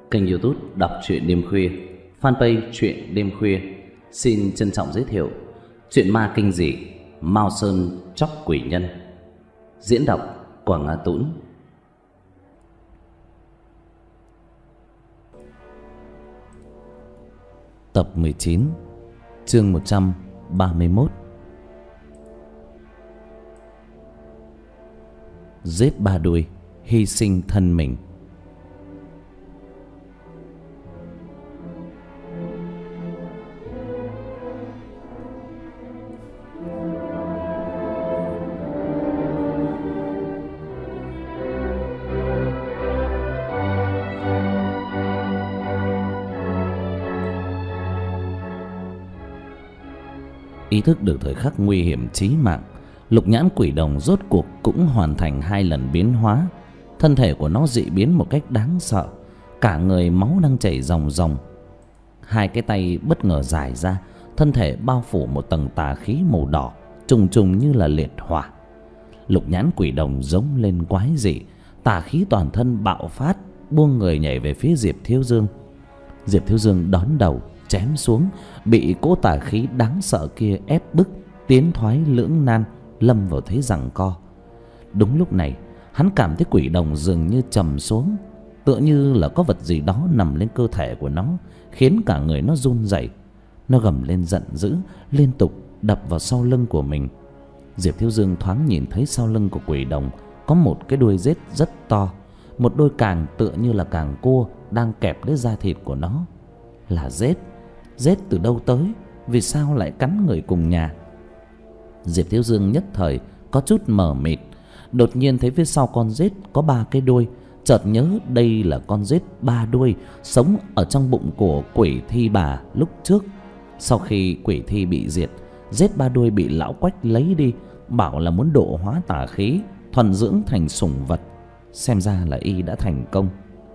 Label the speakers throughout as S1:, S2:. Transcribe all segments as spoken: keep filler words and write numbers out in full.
S1: Kênh YouTube đọc truyện đêm khuya, fanpage truyện đêm khuya xin trân trọng giới thiệu truyện ma kinh dị Mao Sơn Chóc Quỷ Nhân. Diễn đọc Quảng Á Tũng. Tập mười chín, chương một trăm ba mươi mốt. Giết ba đuôi, hy sinh thân mình. Ý thức được thời khắc nguy hiểm chí mạng, Lục Nhãn Quỷ Đồng rốt cuộc cũng hoàn thành hai lần biến hóa. Thân thể của nó dị biến một cách đáng sợ, cả người máu đang chảy ròng ròng. Hai cái tay bất ngờ dài ra, thân thể bao phủ một tầng tà khí màu đỏ, trùng trùng như là liệt hỏa. Lục Nhãn Quỷ Đồng giống lên quái dị, tà khí toàn thân bạo phát, buông người nhảy về phía Diệp Thiếu Dương. Diệp Thiếu Dương đón đầu chém xuống, bị cỗ tà khí đáng sợ kia ép bức, tiến thoái lưỡng nan, lâm vào thế giằng co. Đúng lúc này, hắn cảm thấy Quỷ Đồng dường như trầm xuống, tựa như là có vật gì đó nằm lên cơ thể của nó, khiến cả người nó run rẩy. Nó gầm lên giận dữ, liên tục đập vào sau lưng của mình. Diệp Thiếu Dương thoáng nhìn thấy sau lưng của Quỷ Đồng có một cái đuôi rết rất to, một đôi càng tựa như là càng cua đang kẹp lấy da thịt của nó. Là rết. Rết từ đâu tới? Vì sao lại cắn người cùng nhà? Diệp Thiếu Dương nhất thời có chút mờ mịt. Đột nhiên thấy phía sau con rết có ba cái đuôi, chợt nhớ đây là con rết ba đuôi sống ở trong bụng của quỷ thi bà lúc trước. Sau khi quỷ thi bị diệt, rết ba đuôi bị lão Quách lấy đi, bảo là muốn độ hóa tà khí, thuần dưỡng thành sủng vật. Xem ra là y đã thành công.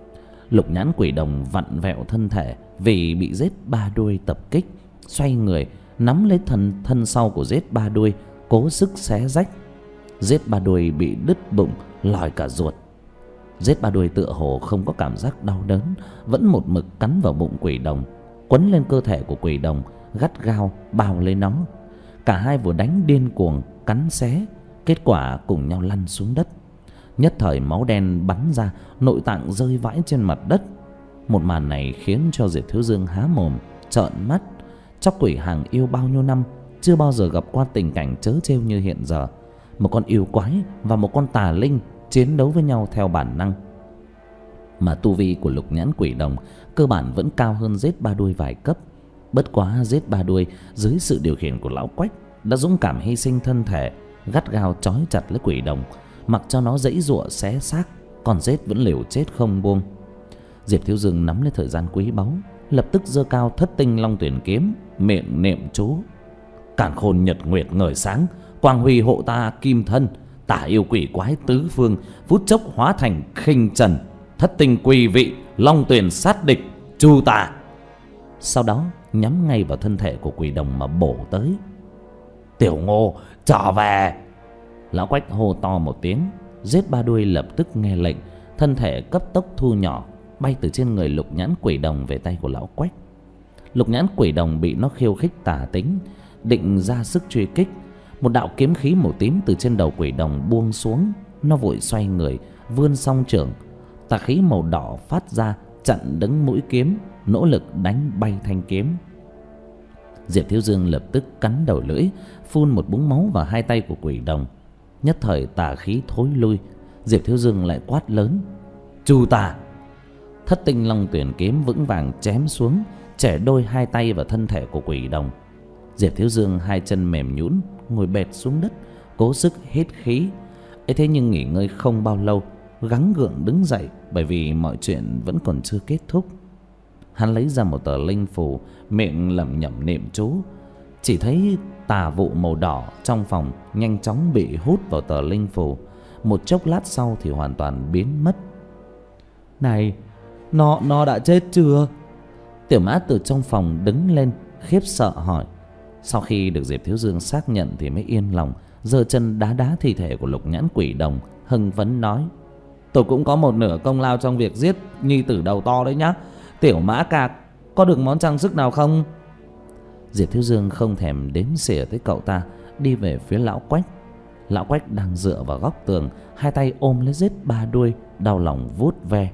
S1: Lục Nhãn Quỷ Đồng vặn vẹo thân thể vì bị rết ba đuôi tập kích, xoay người nắm lấy thân thân sau của rết ba đuôi, cố sức xé rách. Rết ba đuôi bị đứt bụng, lòi cả ruột. Rết ba đuôi tựa hồ không có cảm giác đau đớn, vẫn một mực cắn vào bụng Quỷ Đồng, quấn lên cơ thể của Quỷ Đồng, gắt gao bao lấy nó. Cả hai vừa đánh điên cuồng cắn xé, kết quả cùng nhau lăn xuống đất. Nhất thời máu đen bắn ra, nội tạng rơi vãi trên mặt đất. Một màn này khiến cho Diệp Thiếu Dương há mồm trợn mắt. Chóc quỷ hàng yêu bao nhiêu năm chưa bao giờ gặp qua tình cảnh trớ trêu như hiện giờ. Một con yêu quái và một con tà linh chiến đấu với nhau theo bản năng. Mà tu vi của Lục Nhãn Quỷ Đồng cơ bản vẫn cao hơn rết ba đuôi vài cấp. Bất quá rết ba đuôi dưới sự điều khiển của lão Quách đã dũng cảm hy sinh thân thể, gắt gao trói chặt lấy Quỷ Đồng, mặc cho nó giãy giụa xé xác. Còn rết vẫn liều chết không buông. Diệp Thiếu Dương nắm lấy thời gian quý báu, lập tức giơ cao Thất Tinh Long Tuyển kiếm, miệng niệm chú: Càn khôn nhật nguyệt ngời sáng, quang huy hộ ta kim thân, tả yêu quỷ quái tứ phương, phút chốc hóa thành khinh trần, thất tinh quỳ vị, long tuyển sát địch, chu tà. Sau đó nhắm ngay vào thân thể của Quỷ Đồng mà bổ tới. Tiểu Ngô trở về! Lão Quách hô to một tiếng. Rết ba đuôi lập tức nghe lệnh, thân thể cấp tốc thu nhỏ, bay từ trên người Lục Nhãn Quỷ Đồng về tay của lão Quách. Lục Nhãn Quỷ Đồng bị nó khiêu khích tà tính, định ra sức truy kích. Một đạo kiếm khí màu tím từ trên đầu Quỷ Đồng buông xuống. Nó vội xoay người, vươn song trưởng, tà khí màu đỏ phát ra chặn đứng mũi kiếm, nỗ lực đánh bay thanh kiếm. Diệp Thiếu Dương lập tức cắn đầu lưỡi, phun một búng máu vào hai tay của Quỷ Đồng. Nhất thời tà khí thối lui. Diệp Thiếu Dương lại quát lớn: Chu tà! Thất Tinh Long Tuyển kiếm vững vàng chém xuống, chẻ đôi hai tay vào thân thể của Quỷ Đồng. Diệp Thiếu Dương hai chân mềm nhũn, ngồi bệt xuống đất, cố sức hít khí. ấy thế nhưng nghỉ ngơi không bao lâu, gắng gượng đứng dậy, bởi vì mọi chuyện vẫn còn chưa kết thúc. Hắn lấy ra một tờ linh phù, miệng lẩm nhẩm niệm chú. Chỉ thấy tà vụ màu đỏ trong phòng nhanh chóng bị hút vào tờ linh phù, một chốc lát sau thì hoàn toàn biến mất. Này, nó nó đã chết chưa? Tiểu Mã từ trong phòng đứng lên, khiếp sợ hỏi. Sau khi được Diệp Thiếu Dương xác nhận thì mới yên lòng, giơ chân đá đá thi thể của Lục Nhãn Quỷ Đồng, hưng phấn nói:
S2: tôi cũng có một nửa công lao trong việc giết nhi tử đầu to đấy nhá. Tiểu Mã ca có được món trang sức nào không?
S1: Diệp Thiếu Dương không thèm đếm xỉa tới cậu ta, đi về phía lão Quách. Lão Quách đang dựa vào góc tường, hai tay ôm lấy Giết Ba Đuôi, đau lòng vuốt ve.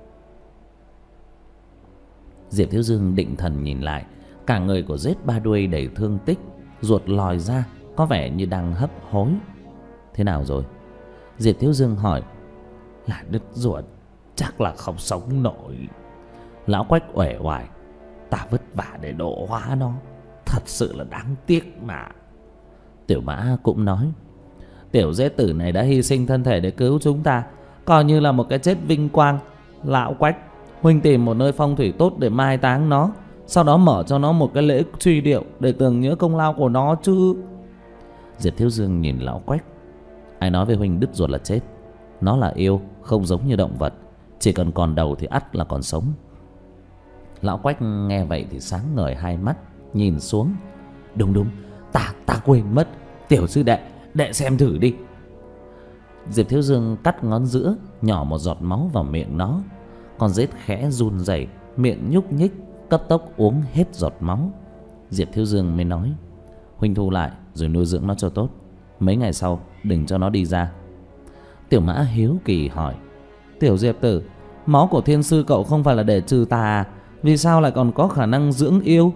S1: Diệp Thiếu Dương định thần nhìn lại, cả người của Giết Ba Đuôi đầy thương tích, ruột lòi ra, có vẻ như đang hấp hối. Thế nào rồi? Diệp Thiếu Dương hỏi.
S2: Là đứt ruột, chắc là không sống nổi.
S1: Lão Quách uể oải.
S2: Ta vất vả để độ hóa nó, thật sự là đáng tiếc mà.
S1: Tiểu Mã cũng nói.
S2: Tiểu Giết tử này đã hy sinh thân thể để cứu chúng ta, coi như là một cái chết vinh quang. Lão Quách, huynh tìm một nơi phong thủy tốt để mai táng nó, sau đó mở cho nó một cái lễ truy điệu để tưởng nhớ công lao của nó chứ.
S1: Diệp Thiếu Dương nhìn lão Quách. Ai nói với huynh đứt ruột là chết? Nó là yêu, không giống như động vật, chỉ cần còn đầu thì ắt là còn sống. Lão Quách nghe vậy thì sáng ngời hai mắt, nhìn xuống.
S2: Đúng đúng, ta ta quên mất. Tiểu sư đệ, đệ xem thử đi.
S1: Diệp Thiếu Dương cắt ngón giữa, nhỏ một giọt máu vào miệng nó. Con Giết khẽ run rẩy, miệng nhúc nhích, cấp tốc uống hết giọt máu. Diệp Thiếu Dương mới nói. Huynh thu lại rồi nuôi dưỡng nó cho tốt, mấy ngày sau đừng cho nó đi ra.
S2: Tiểu Mã hiếu kỳ hỏi. Tiểu Diệp tử, máu của thiên sư cậu không phải là để trừ tà à? Vì sao lại còn có khả năng dưỡng yêu?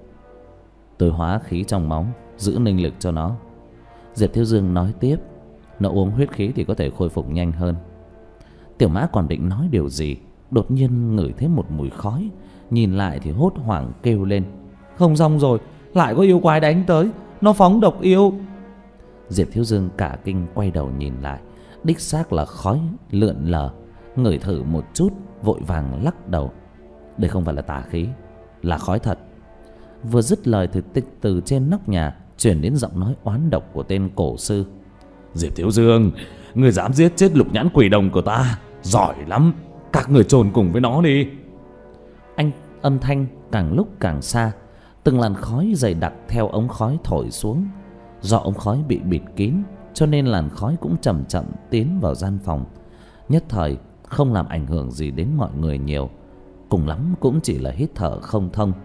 S1: Tôi hóa khí trong máu, giữ ninh lực cho nó. Diệp Thiếu Dương nói tiếp. Nó uống huyết khí thì có thể khôi phục nhanh hơn. Tiểu Mã còn định nói điều gì, đột nhiên ngửi thấy một mùi khói, nhìn lại thì hốt hoảng kêu lên.
S2: Không xong rồi, lại có yêu quái đánh tới, nó phóng độc yêu.
S1: Diệp Thiếu Dương cả kinh quay đầu nhìn lại, đích xác là khói lượn lờ. Ngửi thử một chút, vội vàng lắc đầu. Đây không phải là tà khí, là khói thật. Vừa dứt lời thì từ, từ trên nóc nhà chuyển đến giọng nói oán độc của tên cổ sư.
S2: Diệp Thiếu Dương, người dám giết chết lục nhãn quỷ đồng của ta, giỏi lắm. Các người chôn cùng với nó đi.
S1: Anh âm thanh càng lúc càng xa, từng làn khói dày đặc theo ống khói thổi xuống. Do ống khói bị bịt kín, cho nên làn khói cũng chậm chậm tiến vào gian phòng. Nhất thời không làm ảnh hưởng gì đến mọi người nhiều, cùng lắm cũng chỉ là hít thở không thông.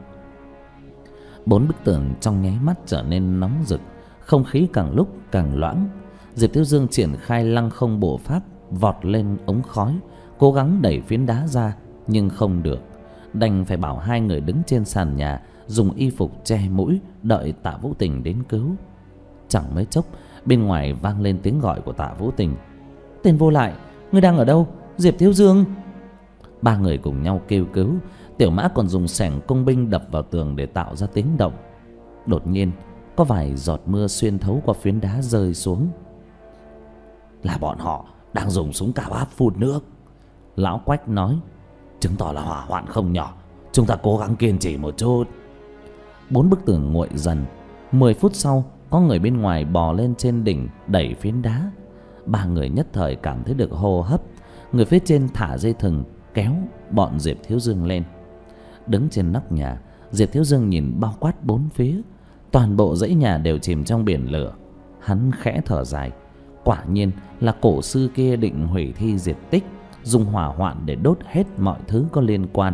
S1: Bốn bức tường trong nháy mắt trở nên nóng rực, không khí càng lúc càng loãng. Diệp Thiếu Dương triển khai lăng không bộ pháp, vọt lên ống khói, cố gắng đẩy phiến đá ra nhưng không được, đành phải bảo hai người đứng trên sàn nhà dùng y phục che mũi đợi Tạ Vũ Tình đến cứu. Chẳng mấy chốc bên ngoài vang lên tiếng gọi của Tạ Vũ Tình.
S2: Tên vô lại, ngươi đang ở đâu? Diệp Thiếu Dương.
S1: Ba người cùng nhau kêu cứu. Tiểu Mã còn dùng xẻng công binh đập vào tường để tạo ra tiếng động. Đột nhiên có vài giọt mưa xuyên thấu qua phiến đá rơi xuống.
S2: Là bọn họ đang dùng súng cao áp phun nước,
S1: lão Quách nói.
S2: Chứng tỏ là hỏa hoạn không nhỏ, chúng ta cố gắng kiên trì một chút.
S1: Bốn bức tường nguội dần. Mười phút sau có người bên ngoài bò lên trên đỉnh đẩy phiến đá. Ba người nhất thời cảm thấy được hô hấp. Người phía trên thả dây thừng kéo bọn Diệp Thiếu Dương lên. Đứng trên nóc nhà, Diệp Thiếu Dương nhìn bao quát bốn phía. Toàn bộ dãy nhà đều chìm trong biển lửa. Hắn khẽ thở dài. Quả nhiên là cổ sư kia định hủy thi diệt tích, dùng hỏa hoạn để đốt hết mọi thứ có liên quan.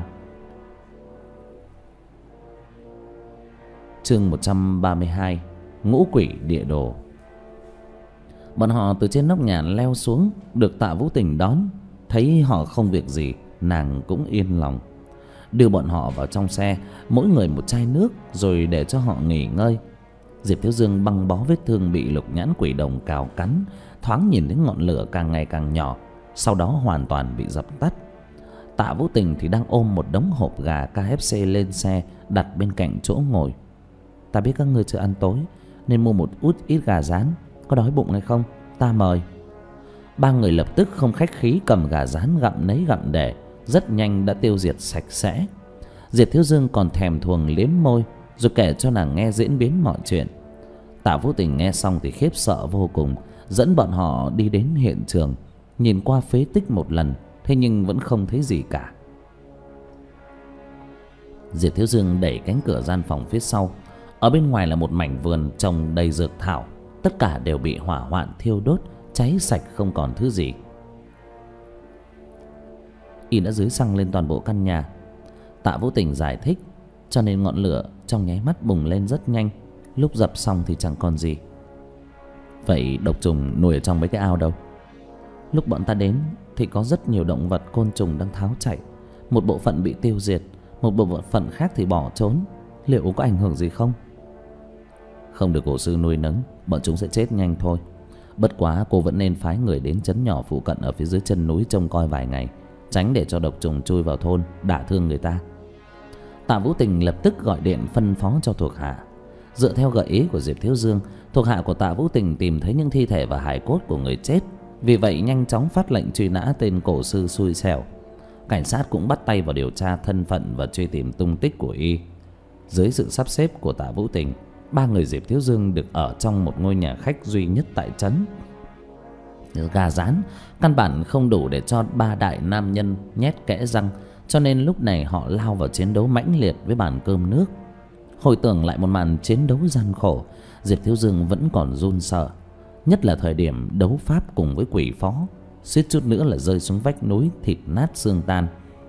S1: Chương một trăm ba mươi hai. Ngũ quỷ địa đồ. Bọn họ từ trên nóc nhà leo xuống, được Tạ Vũ Tình đón. Thấy họ không việc gì, nàng cũng yên lòng, đưa bọn họ vào trong xe, mỗi người một chai nước, rồi để cho họ nghỉ ngơi. Diệp Thiếu Dương băng bó vết thương bị lục nhãn quỷ đồng cào cắn, thoáng nhìn thấy ngọn lửa càng ngày càng nhỏ, sau đó hoàn toàn bị dập tắt. Tạ Vũ Tình thì đang ôm một đống hộp gà ca ép xê lên xe, đặt bên cạnh chỗ ngồi. Ta biết các ngươi chưa ăn tối, nên mua một út ít gà rán, có đói bụng hay không? Ta mời. Ba người lập tức không khách khí cầm gà rán gặm nấy gặm để, rất nhanh đã tiêu diệt sạch sẽ. Diệp Thiếu Dương còn thèm thuồng liếm môi, rồi kể cho nàng nghe diễn biến mọi chuyện. Tạ Vũ Tình nghe xong thì khiếp sợ vô cùng, dẫn bọn họ đi đến hiện trường, nhìn qua phế tích một lần, thế nhưng vẫn không thấy gì cả. Diệp Thiếu Dương đẩy cánh cửa gian phòng phía sau. Ở bên ngoài là một mảnh vườn trồng đầy dược thảo, tất cả đều bị hỏa hoạn thiêu đốt, cháy sạch không còn thứ gì. Y đã dưới xăng lên toàn bộ căn nhà. Tạ Vũ Tình giải thích, cho nên ngọn lửa trong nháy mắt bùng lên rất nhanh. Lúc dập xong thì chẳng còn gì. Vậy độc trùng nuôi ở trong mấy cái ao đâu? Lúc bọn ta đến thì có rất nhiều động vật côn trùng đang tháo chạy. Một bộ phận bị tiêu diệt, một bộ phận khác thì bỏ trốn. Liệu có ảnh hưởng gì không? Không được cổ sư nuôi nấng, bọn chúng sẽ chết nhanh thôi. Bất quá cô vẫn nên phái người đến trấn nhỏ phụ cận ở phía dưới chân núi trông coi vài ngày, tránh để cho độc trùng chui vào thôn đả thương người ta. Tạ Vũ Tình lập tức gọi điện phân phó cho thuộc hạ. Dựa theo gợi ý của Diệp Thiếu Dương, thuộc hạ của Tạ Vũ Tình tìm thấy những thi thể và hài cốt của người chết, vì vậy nhanh chóng phát lệnh truy nã tên cổ sư xui xẻo. Cảnh sát cũng bắt tay vào điều tra thân phận và truy tìm tung tích của y. Dưới sự sắp xếp của Tạ Vũ Tình, ba người Diệp Thiếu Dương được ở trong một ngôi nhà khách duy nhất tại trấn. Gà rán căn bản không đủ để cho ba đại nam nhân nhét kẽ răng, cho nên lúc này họ lao vào chiến đấu mãnh liệt với bàn cơm nước. Hồi tưởng lại một màn chiến đấu gian khổ, Diệp Thiếu Dương vẫn còn run sợ. Nhất là thời điểm đấu pháp cùng với quỷ phó, suýt chút nữa là rơi xuống vách núi thịt nát xương tan.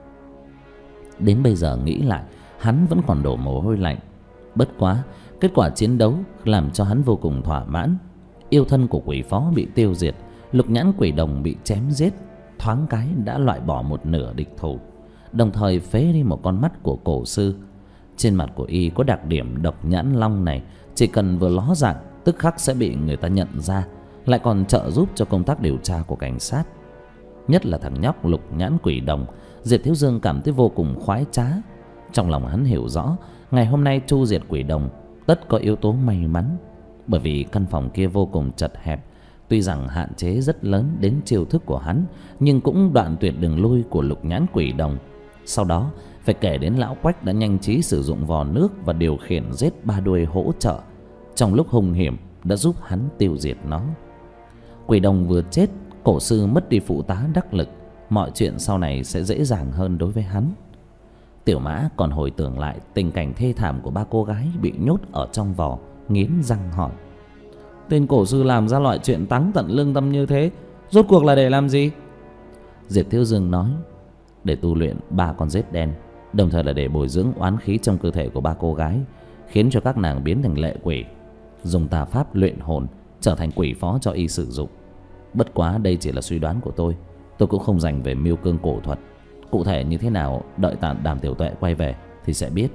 S1: Đến bây giờ nghĩ lại, hắn vẫn còn đổ mồ hôi lạnh. Bất quá, kết quả chiến đấu làm cho hắn vô cùng thỏa mãn. Yêu thân của quỷ phó bị tiêu diệt, lục nhãn quỷ đồng bị chém giết, thoáng cái đã loại bỏ một nửa địch thủ, đồng thời phế đi một con mắt của cổ sư. Trên mặt của y có đặc điểm độc nhãn long này, chỉ cần vừa ló dạng tức khắc sẽ bị người ta nhận ra, lại còn trợ giúp cho công tác điều tra của cảnh sát. Nhất là thằng nhóc lục nhãn quỷ đồng, Diệp Thiếu Dương cảm thấy vô cùng khoái trá. Trong lòng hắn hiểu rõ, ngày hôm nay chu diệt quỷ đồng tất có yếu tố may mắn, bởi vì căn phòng kia vô cùng chật hẹp. Tuy rằng hạn chế rất lớn đến chiêu thức của hắn, nhưng cũng đoạn tuyệt đường lui của lục nhãn quỷ đồng. Sau đó phải kể đến lão Quách đã nhanh trí sử dụng vò nước và điều khiển giết ba đuôi hỗ trợ, trong lúc hung hiểm đã giúp hắn tiêu diệt nó. Quỷ đồng vừa chết, cổ sư mất đi phụ tá đắc lực, mọi chuyện sau này sẽ dễ dàng hơn đối với hắn. Tiểu Mã còn hồi tưởng lại tình cảnh thê thảm của ba cô gái bị nhốt ở trong vò, nghiến răng hỏi: tên cổ sư làm ra loại chuyện táng tận lương tâm như thế, rốt cuộc là để làm gì? Diệp Thiếu Dương nói: để tu luyện ba con rết đen, đồng thời là để bồi dưỡng oán khí trong cơ thể của ba cô gái, khiến cho các nàng biến thành lệ quỷ, dùng tà pháp luyện hồn trở thành quỷ phó cho y sử dụng. Bất quá đây chỉ là suy đoán của tôi, tôi cũng không dành về mưu cương cổ thuật. Cụ thể như thế nào đợi tạm Đàm Tiểu Tuệ quay về thì sẽ biết.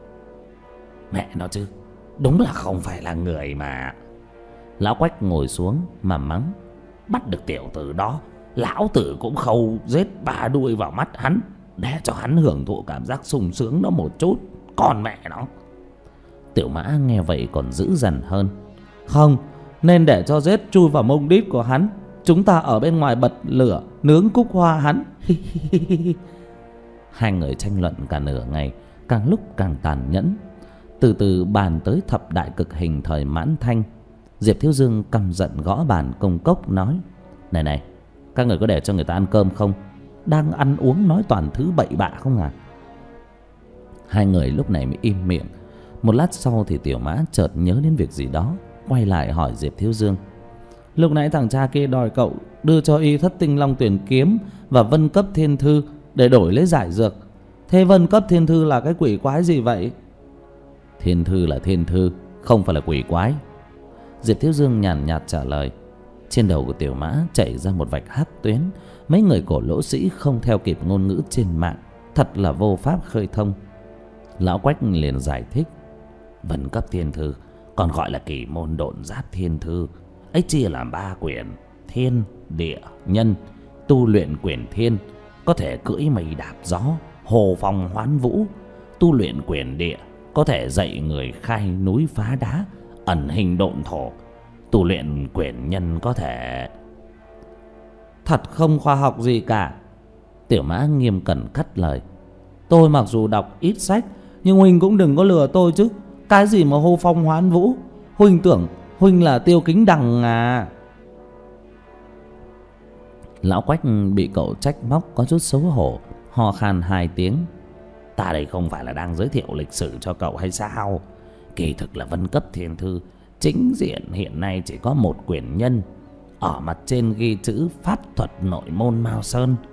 S2: Mẹ nó chứ, đúng là không phải là người mà.
S1: Lão Quách ngồi xuống mà mắng:
S2: bắt được tiểu tử đó, lão tử cũng khâu giết ba đuôi vào mắt hắn, để cho hắn hưởng thụ cảm giác sung sướng đó một chút. Còn mẹ nó.
S1: Tiểu Mã nghe vậy còn dữ dằn hơn:
S2: không, nên để cho giết chui vào mông đít của hắn, chúng ta ở bên ngoài bật lửa nướng cúc hoa hắn.
S1: Hai người tranh luận cả nửa ngày, càng lúc càng tàn nhẫn. Từ từ bàn tới thập đại cực hình thời Mãn Thanh. Diệp Thiếu Dương căm giận gõ bàn công cốc nói: này này, các người có để cho người ta ăn cơm không? Đang ăn uống nói toàn thứ bậy bạ không à? Hai người lúc này mới im miệng. Một lát sau thì Tiểu Mã chợt nhớ đến việc gì đó, quay lại hỏi Diệp Thiếu Dương:
S2: lúc nãy thằng cha kia đòi cậu đưa cho y Thất Tinh Long Tuyển Kiếm và Vân Cấp Thiên Thư để đổi lấy giải dược. Thế Vân Cấp Thiên Thư là cái quỷ quái gì vậy?
S1: Thiên Thư là thiên thư, không phải là quỷ quái. Diệp Thiếu Dương nhàn nhạt trả lời. Trên đầu của Tiểu Mã chảy ra một vạch hắc tuyến. Mấy người cổ lỗ sĩ không theo kịp ngôn ngữ trên mạng, thật là vô pháp khơi thông. Lão Quách liền giải thích:
S2: Vân Cấp Thiên Thư còn gọi là Kỳ Môn Độn Giáp Thiên Thư, ấy chia làm ba quyển: thiên, địa, nhân. Tu luyện quyển thiên có thể cưỡi mây đạp gió, hồ phong hoán vũ. Tu luyện quyển địa có thể dạy người khai núi phá đá, ẩn hình độn thổ. Tu luyện quyển nhân có thể...
S1: Thật không khoa học gì cả.
S2: Tiểu Mã nghiêm cẩn cắt lời: tôi mặc dù đọc ít sách, nhưng huynh cũng đừng có lừa tôi chứ. Cái gì mà hô phong hoán vũ? Huynh tưởng huynh là Tiêu Kính Đằng à?
S1: Lão Quách bị cậu trách móc có chút xấu hổ, ho khan hai tiếng:
S2: ta đây không phải là đang giới thiệu lịch sử cho cậu hay sao? Kỳ thực là Vân Cấp Thiên Thư chính diện hiện nay chỉ có một quyển nhân. Ở mặt trên ghi chữ pháp thuật nội môn Mao Sơn,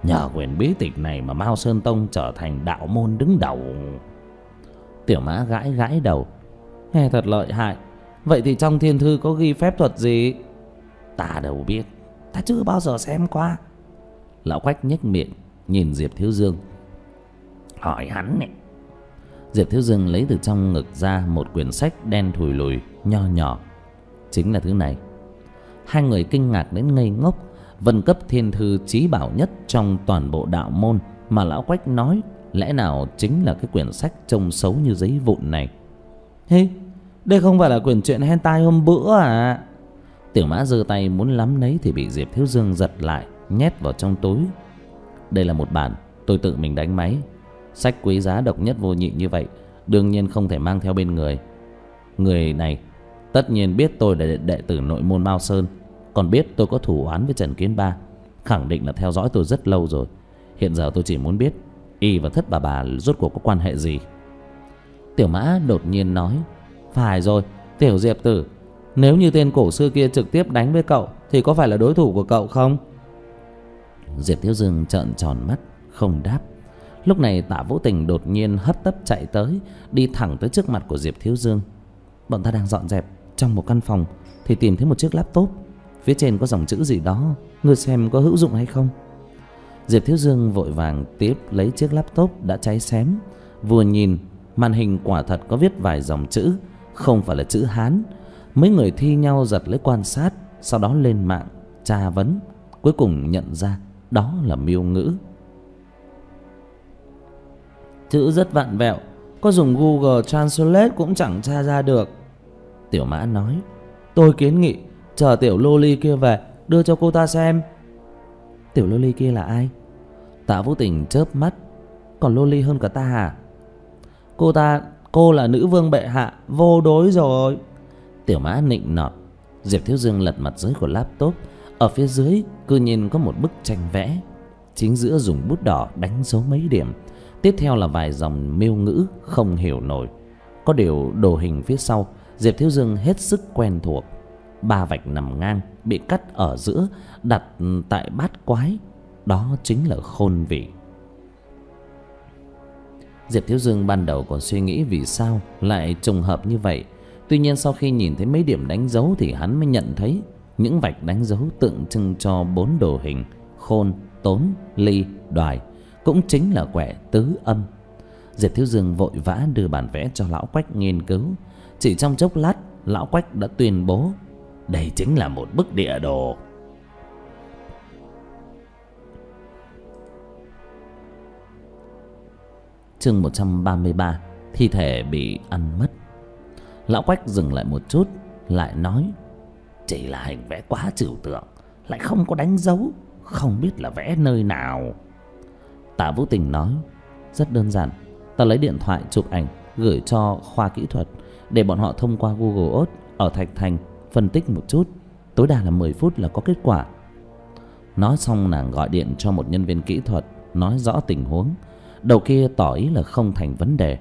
S1: Nhờ quyển bí tịch này mà Mao Sơn Tông trở thành đạo môn đứng đầu.
S2: Tiểu Mã gãi gãi đầu. Nghe thật lợi hại. Vậy thì trong thiên thư có ghi phép thuật gì?
S1: Ta đâu biết, ta chưa bao giờ xem qua. Lão Quách nhếch miệng nhìn Diệp Thiếu Dương. Hỏi hắn này. Diệp Thiếu Dương lấy từ trong ngực ra một quyển sách đen thùi lùi nho nhỏ. Chính là thứ này. Hai người kinh ngạc đến ngây ngốc. Vân cấp thiên thư chí bảo nhất trong toàn bộ đạo môn mà lão Quách nói, lẽ nào chính là cái quyển sách trông xấu như giấy vụn này?
S2: Hey, đây không phải là quyển truyện hentai hôm bữa à?
S1: Tiểu Mã giơ tay muốn lắm lấy thì bị Diệp Thiếu Dương giật lại, nhét vào trong túi. Đây là một bản tôi tự mình đánh máy. Sách quý giá độc nhất vô nhị như vậy, đương nhiên không thể mang theo bên người. Người này tất nhiên biết tôi là đệ, đệ tử nội môn Mao Sơn, còn biết tôi có thù oán với Trần Kiến Ba, khẳng định là theo dõi tôi rất lâu rồi. Hiện giờ tôi chỉ muốn biết y và Thất Bà Bà rốt cuộc có quan hệ gì.
S2: Tiểu Mã đột nhiên nói. Phải rồi, Tiểu Diệp tử, nếu như tên cổ sư kia trực tiếp đánh với cậu thì có phải là đối thủ của cậu không?
S1: Diệp Thiếu Dương trợn tròn mắt không đáp. Lúc này Tạ Vũ Tình đột nhiên hấp tấp chạy tới, đi thẳng tới trước mặt của Diệp Thiếu Dương.
S2: Bọn ta đang dọn dẹp trong một căn phòng thì tìm thấy một chiếc laptop, phía trên có dòng chữ gì đó, ngươi xem có hữu dụng hay không?
S1: Diệp Thiếu Dương vội vàng tiếp lấy chiếc laptop đã cháy xém. Vừa nhìn, màn hình quả thật có viết vài dòng chữ, không phải là chữ Hán. Mấy người thi nhau giật lấy quan sát, sau đó lên mạng tra vấn, cuối cùng nhận ra đó là miêu ngữ.
S2: Chữ rất vặn vẹo, có dùng Google Translate cũng chẳng tra ra được.
S1: Tiểu Mã nói.
S2: Tôi kiến nghị chờ tiểu loli kia về đưa cho cô ta xem.
S1: Tiểu loli kia là ai? Tạ Vũ Tình chớp mắt. Còn loli hơn cả ta à?
S2: Cô ta, cô là nữ vương bệ hạ, vô đối rồi.
S1: Tiểu Mã nịnh nọt. Diệp Thiếu Dương lật mặt dưới của laptop. Ở phía dưới cư nhiên có một bức tranh vẽ, chính giữa dùng bút đỏ đánh dấu mấy điểm. Tiếp theo là vài dòng miêu ngữ không hiểu nổi. Có điều đồ hình phía sau Diệp Thiếu Dương hết sức quen thuộc. Ba vạch nằm ngang bị cắt ở giữa, đặt tại bát quái, đó chính là khôn vị. Diệp Thiếu Dương ban đầu còn suy nghĩ vì sao lại trùng hợp như vậy. Tuy nhiên sau khi nhìn thấy mấy điểm đánh dấu thì hắn mới nhận thấy những vạch đánh dấu tượng trưng cho bốn đồ hình: khôn, tốn, ly, đoài, cũng chính là quẻ tứ âm. Diệp Thiếu Dương vội vã đưa bản vẽ cho lão Quách nghiên cứu. Chỉ trong chốc lát, lão Quách đã tuyên bố đây chính là một bức địa đồ. Chương một trăm ba mươi ba. Thi thể bị ăn mất. Lão Quách dừng lại một chút, lại nói: chỉ là hình vẽ quá trừu tượng, lại không có đánh dấu, không biết là vẽ nơi nào. Tạ Vũ Tình nói: rất đơn giản, ta lấy điện thoại chụp ảnh gửi cho khoa kỹ thuật để bọn họ thông qua Google Earth ở Thạch Thành phân tích một chút, tối đa là mười phút là có kết quả. Nói xong nàng gọi điện cho một nhân viên kỹ thuật nói rõ tình huống. Đầu kia tỏ ý là không thành vấn đề.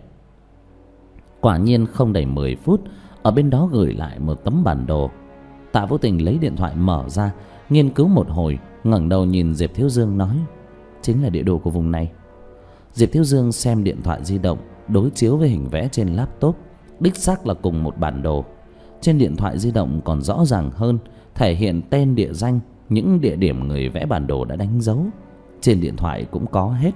S1: Quả nhiên không đầy mười phút, ở bên đó gửi lại một tấm bản đồ. Tạ Vũ Tình lấy điện thoại mở ra, nghiên cứu một hồi, ngẩng đầu nhìn Diệp Thiếu Dương nói: chính là địa đồ của vùng này. Diệp Thiếu Dương xem điện thoại di động, đối chiếu với hình vẽ trên laptop, đích xác là cùng một bản đồ. Trên điện thoại di động còn rõ ràng hơn, thể hiện tên địa danh, những địa điểm người vẽ bản đồ đã đánh dấu. Trên điện thoại cũng có hết.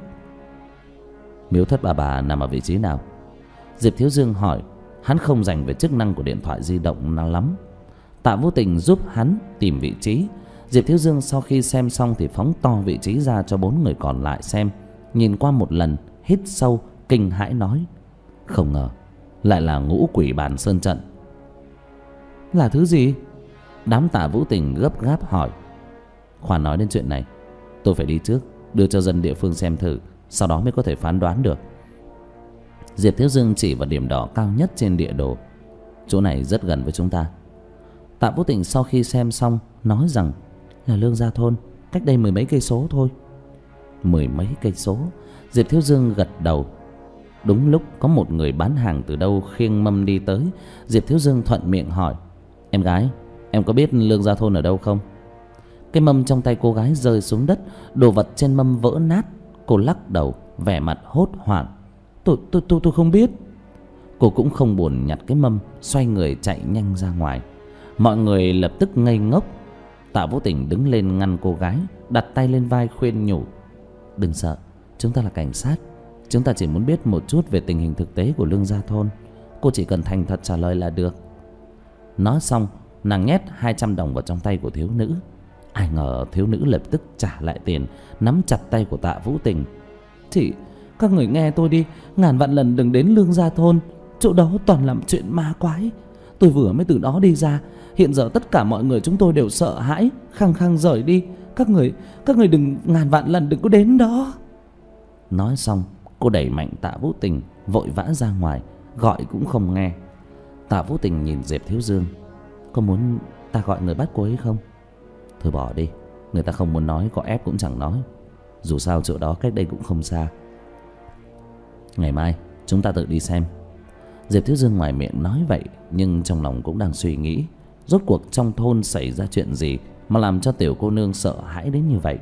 S1: Miếu Thất Bà Bà nằm ở vị trí nào? Diệp Thiếu Dương hỏi. Hắn không dành về chức năng của điện thoại di động nào lắm. Tạ Vũ Tình giúp hắn tìm vị trí. Diệp Thiếu Dương sau khi xem xong thì phóng to vị trí ra cho bốn người còn lại xem. Nhìn qua một lần, hít sâu, kinh hãi nói: không ngờ lại là Ngũ Quỷ Bàn Sơn Trận.
S2: Là thứ gì?
S1: Đám Tạ Vũ Tình gấp gáp hỏi. Khoan nói đến chuyện này, tôi phải đi trước, đưa cho dân địa phương xem thử, sau đó mới có thể phán đoán được. Diệp Thiếu Dương chỉ vào điểm đỏ cao nhất trên địa đồ. Chỗ này rất gần với chúng ta.
S2: Tạ Vũ Tình sau khi xem xong nói rằng là Lương Gia Thôn, cách đây mười mấy cây số thôi.
S1: Mười mấy cây số? Diệp Thiếu Dương gật đầu. Đúng lúc có một người bán hàng từ đâu khiêng mâm đi tới. Diệp Thiếu Dương thuận miệng hỏi: em gái, em có biết Lương Gia Thôn ở đâu không? Cái mâm trong tay cô gái rơi xuống đất, đồ vật trên mâm vỡ nát. Cô lắc đầu, vẻ mặt hốt hoảng. Tôi tôi tôi tôi không biết. Cô cũng không buồn nhặt cái mâm, xoay người chạy nhanh ra ngoài. Mọi người lập tức ngây ngốc. Tạ Vũ Tình đứng lên ngăn cô gái, đặt tay lên vai khuyên nhủ. Đừng sợ, chúng ta là cảnh sát. Chúng ta chỉ muốn biết một chút về tình hình thực tế của Lương Gia Thôn. Cô chỉ cần thành thật trả lời là được. Nói xong, nàng nhét hai trăm đồng vào trong tay của thiếu nữ. Ai ngờ thiếu nữ lập tức trả lại tiền, nắm chặt tay của Tạ Vũ Tình. Chị, các người nghe tôi đi, ngàn vạn lần đừng đến Lương Gia Thôn. Chỗ đó toàn làm chuyện ma quái. Tôi vừa mới từ đó đi ra. Hiện giờ tất cả mọi người chúng tôi đều sợ hãi, khăng khăng rời đi. Các người, các người đừng, ngàn vạn lần đừng có đến đó. Nói xong, cô đẩy mạnh Tạ Vũ Tình vội vã ra ngoài, gọi cũng không nghe. Tạ Vũ Tình nhìn Diệp Thiếu Dương. Có muốn ta gọi người bắt cô ấy không? Thôi bỏ đi, người ta không muốn nói, có ép cũng chẳng nói. Dù sao chỗ đó cách đây cũng không xa. Ngày mai chúng ta tự đi xem. Diệp Thiếu Dương ngoài miệng nói vậy, nhưng trong lòng cũng đang suy nghĩ, rốt cuộc trong thôn xảy ra chuyện gì mà làm cho tiểu cô nương sợ hãi đến như vậy.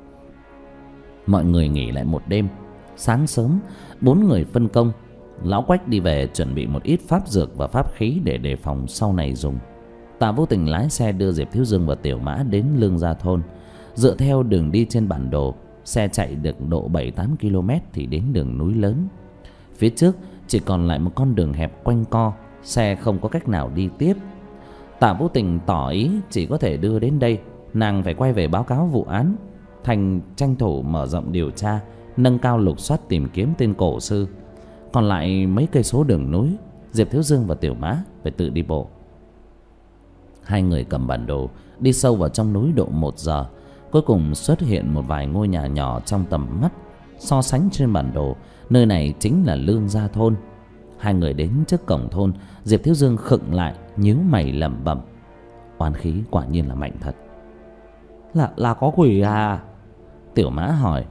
S1: Mọi người nghỉ lại một đêm. Sáng sớm, bốn người phân công. Lão Quách đi về chuẩn bị một ít pháp dược và pháp khí để đề phòng sau này dùng. Tạ Vũ Tình lái xe đưa Diệp Thiếu Dương và Tiểu Mã đến Lương Gia Thôn. Dựa theo đường đi trên bản đồ, xe chạy được độ bảy tám ki lô mét thì đến đường núi lớn. Phía trước chỉ còn lại một con đường hẹp quanh co, xe không có cách nào đi tiếp. Tạ Vũ Tình tỏ ý chỉ có thể đưa đến đây, nàng phải quay về báo cáo vụ án. Thành tranh thủ mở rộng điều tra, nâng cao lục soát tìm kiếm tên cổ sư. Còn lại mấy cây số đường núi, Diệp Thiếu Dương và Tiểu Mã phải tự đi bộ. Hai người cầm bản đồ đi sâu vào trong núi độ một giờ. Cuối cùng xuất hiện một vài ngôi nhà nhỏ trong tầm mắt. So sánh trên bản đồ, nơi này chính là Lương Gia Thôn. Hai người đến trước cổng thôn, Diệp Thiếu Dương khựng lại, nhíu mày lẩm bẩm. Oán khí quả nhiên là mạnh thật. Là là có quỷ à? Tiểu Mã hỏi.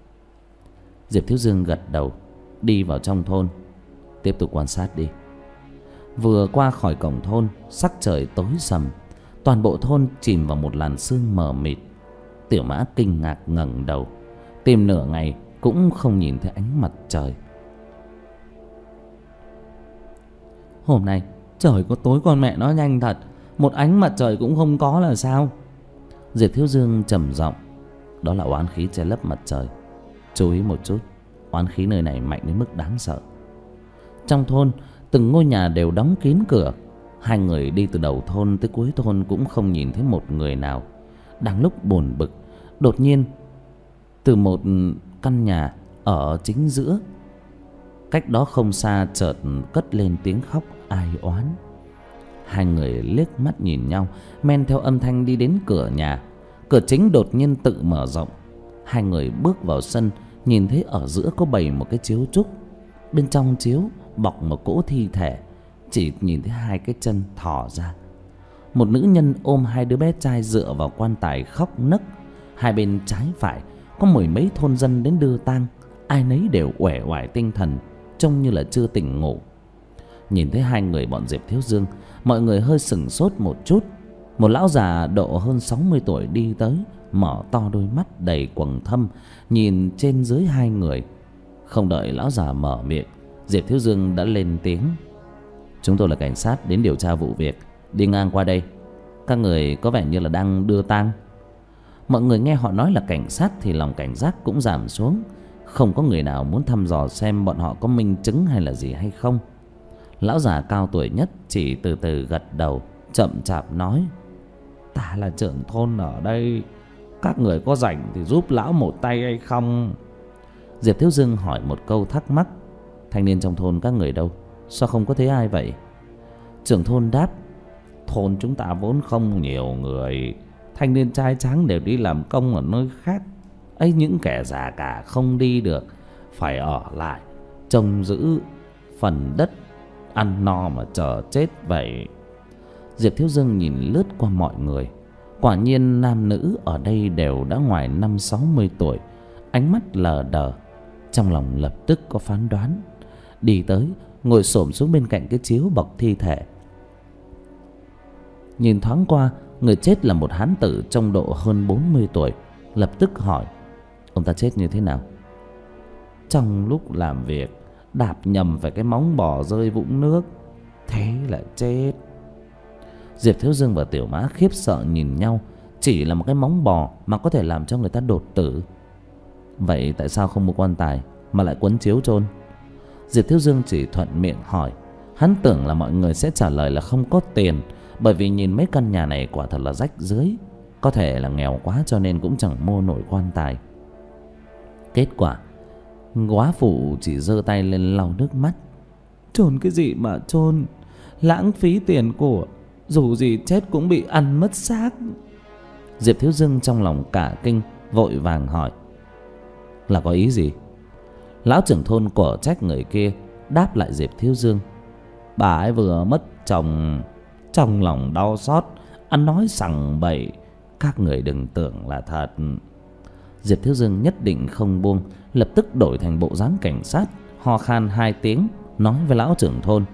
S1: Diệp Thiếu Dương gật đầu, đi vào trong thôn. Tiếp tục quan sát đi. Vừa qua khỏi cổng thôn, sắc trời tối sầm, toàn bộ thôn chìm vào một làn sương mờ mịt. Tiểu Mã kinh ngạc ngẩng đầu, tìm nửa ngày cũng không nhìn thấy ánh mặt trời. Hôm nay trời có tối con mẹ nó nhanh thật, một ánh mặt trời cũng không có là sao? Diệp Thiếu Dương trầm giọng. Đó là oán khí che lấp mặt trời. Chú ý một chút, oán khí nơi này mạnh đến mức đáng sợ. Trong thôn, từng ngôi nhà đều đóng kín cửa. Hai người đi từ đầu thôn tới cuối thôn cũng không nhìn thấy một người nào. Đang lúc buồn bực, đột nhiên từ một căn nhà ở chính giữa, cách đó không xa, chợt cất lên tiếng khóc ai oán. Hai người liếc mắt nhìn nhau, men theo âm thanh đi đến cửa nhà. Cửa chính đột nhiên tự mở rộng. Hai người bước vào sân, nhìn thấy ở giữa có bày một cái chiếu trúc. Bên trong chiếu bọc một cỗ thi thể, chỉ nhìn thấy hai cái chân thò ra. Một nữ nhân ôm hai đứa bé trai dựa vào quan tài khóc nấc. Hai bên trái phải có mười mấy thôn dân đến đưa tang, ai nấy đều uể oải tinh thần, trông như là chưa tỉnh ngủ. Nhìn thấy hai người bọn Diệp Thiếu Dương, mọi người hơi sửng sốt một chút. Một lão già độ hơn sáu mươi tuổi đi tới, mở to đôi mắt đầy quầng thâm, nhìn trên dưới hai người. Không đợi lão già mở miệng, Diệp Thiếu Dương đã lên tiếng. Chúng tôi là cảnh sát đến điều tra vụ việc, đi ngang qua đây. Các người có vẻ như là đang đưa tang. Mọi người nghe họ nói là cảnh sát thì lòng cảnh giác cũng giảm xuống. Không có người nào muốn thăm dò xem bọn họ có minh chứng hay là gì hay không. Lão già cao tuổi nhất chỉ từ từ gật đầu, chậm chạp nói. Ta là trưởng thôn ở đây, các người có rảnh thì giúp lão một tay hay không? Diệp Thiếu Dương hỏi một câu thắc mắc. Thanh niên trong thôn các người đâu, sao không có thấy ai vậy? Trưởng thôn đáp. Thôn chúng ta vốn không nhiều người, thanh niên trai tráng đều đi làm công ở nơi khác. Ấy, những kẻ già cả không đi được, phải ở lại trông giữ phần đất, ăn no mà chờ chết vậy. Diệp Thiếu Dương nhìn lướt qua mọi người. Quả nhiên nam nữ ở đây đều đã ngoài năm sáu mươi tuổi. Ánh mắt lờ đờ, trong lòng lập tức có phán đoán. Đi tới, ngồi xổm xuống bên cạnh cái chiếu bọc thi thể. Nhìn thoáng qua, Người chết là một hán tử trong độ hơn bốn mươi tuổi, lập tức hỏi: ông ta chết như thế nào?
S2: Trong lúc làm việc đạp nhầm phải cái móng bò rơi vũng nước, thế là chết.
S1: Diệp Thiếu Dương và Tiểu Mã khiếp sợ nhìn nhau. Chỉ là một cái móng bò mà có thể làm cho người ta đột tử. Vậy tại sao không mua quan tài mà lại quấn chiếu chôn? Diệp Thiếu Dương chỉ thuận miệng hỏi. Hắn tưởng là mọi người sẽ trả lời là không có tiền, bởi vì nhìn mấy căn nhà này quả thật là rách rưới. Có thể là nghèo quá cho nên cũng chẳng mua nổi quan tài. Kết quả góa phụ chỉ giơ tay lên lau nước mắt.
S2: Chôn cái gì mà chôn, lãng phí tiền của, dù gì chết cũng bị ăn mất xác.
S1: Diệp Thiếu Dương trong lòng cả kinh, vội vàng hỏi: là có ý gì? Lão trưởng thôn của trách người kia đáp lại Diệp Thiếu Dương:
S2: bà ấy vừa mất chồng, trong lòng đau xót, ăn nói sằng bậy, các người đừng tưởng là thật.
S1: Diệp Thiếu Dương nhất định không buông, lập tức đổi thành bộ dáng cảnh sát, ho khan hai tiếng, nói với lão trưởng thôn: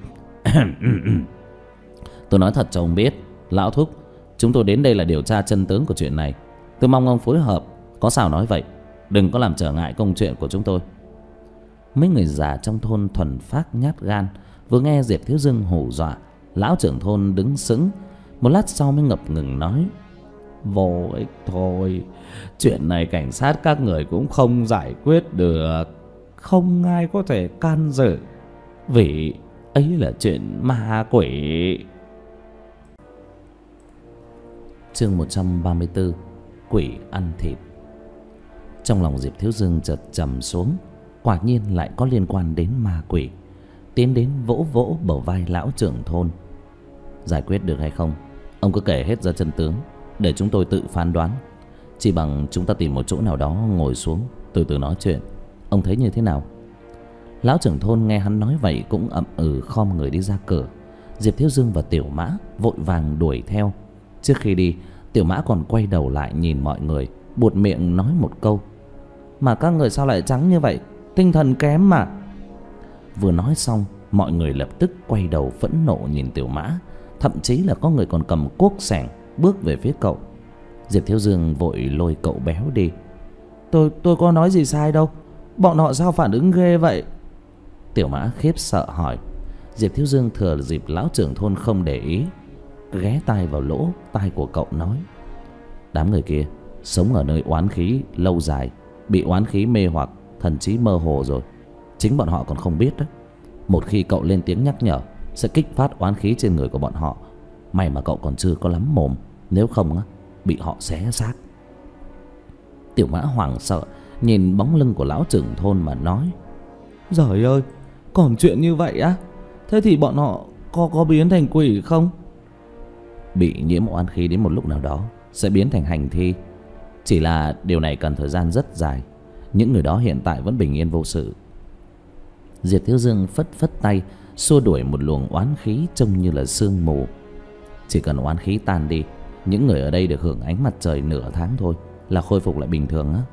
S1: tôi nói thật cho ông biết, lão thúc, chúng tôi đến đây là điều tra chân tướng của chuyện này. Tôi mong ông phối hợp, có sao nói vậy, đừng có làm trở ngại công chuyện của chúng tôi. Mấy người già trong thôn thuần phác nhát gan, vừa nghe Diệp Thiếu Dương hù dọa, lão trưởng thôn đứng sững, một lát sau mới ngập ngừng nói:
S2: vô ích thôi, chuyện này cảnh sát các người cũng không giải quyết được, không ai có thể can dự, vì ấy là chuyện ma quỷ.
S1: Chương một trăm ba mươi tư: Quỷ ăn thịt. Trong lòng Diệp Thiếu Dương chợt trầm xuống, quả nhiên lại có liên quan đến ma quỷ. Tiến đến vỗ vỗ bờ vai lão trưởng thôn: giải quyết được hay không, ông cứ kể hết ra chân tướng để chúng tôi tự phán đoán. Chỉ bằng chúng ta tìm một chỗ nào đó ngồi xuống từ từ nói chuyện. Ông thấy như thế nào? Lão trưởng thôn nghe hắn nói vậy cũng ậm ừ khom người đi ra cửa. Diệp Thiếu Dương và Tiểu Mã vội vàng đuổi theo. Trước khi đi, Tiểu Mã còn quay đầu lại nhìn mọi người, buột miệng nói một câu:
S2: mà các người sao lại trắng như vậy, tinh thần kém mà.
S1: Vừa nói xong, mọi người lập tức quay đầu phẫn nộ nhìn Tiểu Mã, thậm chí là có người còn cầm cuốc xẻng bước về phía cậu. Diệp Thiếu Dương vội lôi cậu béo đi.
S2: Tôi tôi có nói gì sai đâu, bọn họ sao phản ứng ghê vậy?
S1: Tiểu Mã khiếp sợ hỏi. Diệp Thiếu Dương thừa dịp lão trưởng thôn không để ý, ghé tai vào lỗ tai của cậu nói: đám người kia sống ở nơi oán khí lâu dài, bị oán khí mê hoặc, thần trí mơ hồ rồi. Chính bọn họ còn không biết đó. Một khi cậu lên tiếng nhắc nhở, sẽ kích phát oán khí trên người của bọn họ. May mà cậu còn chưa có lắm mồm, nếu không á, bị họ xé xác. Tiểu Mã hoảng sợ nhìn bóng lưng của lão trưởng thôn mà nói:
S2: giời ơi, còn chuyện như vậy á? Thế thì bọn họ có có biến thành quỷ không?
S1: Bị nhiễm oán khí đến một lúc nào đó sẽ biến thành hành thi. Chỉ là điều này cần thời gian rất dài. Những người đó hiện tại vẫn bình yên vô sự. Diệp Thiếu Dương phất phất tay, xua đuổi một luồng oán khí trông như là sương mù. Chỉ cần oán khí tan đi, những người ở đây được hưởng ánh mặt trời nửa tháng thôi là khôi phục lại bình thường á.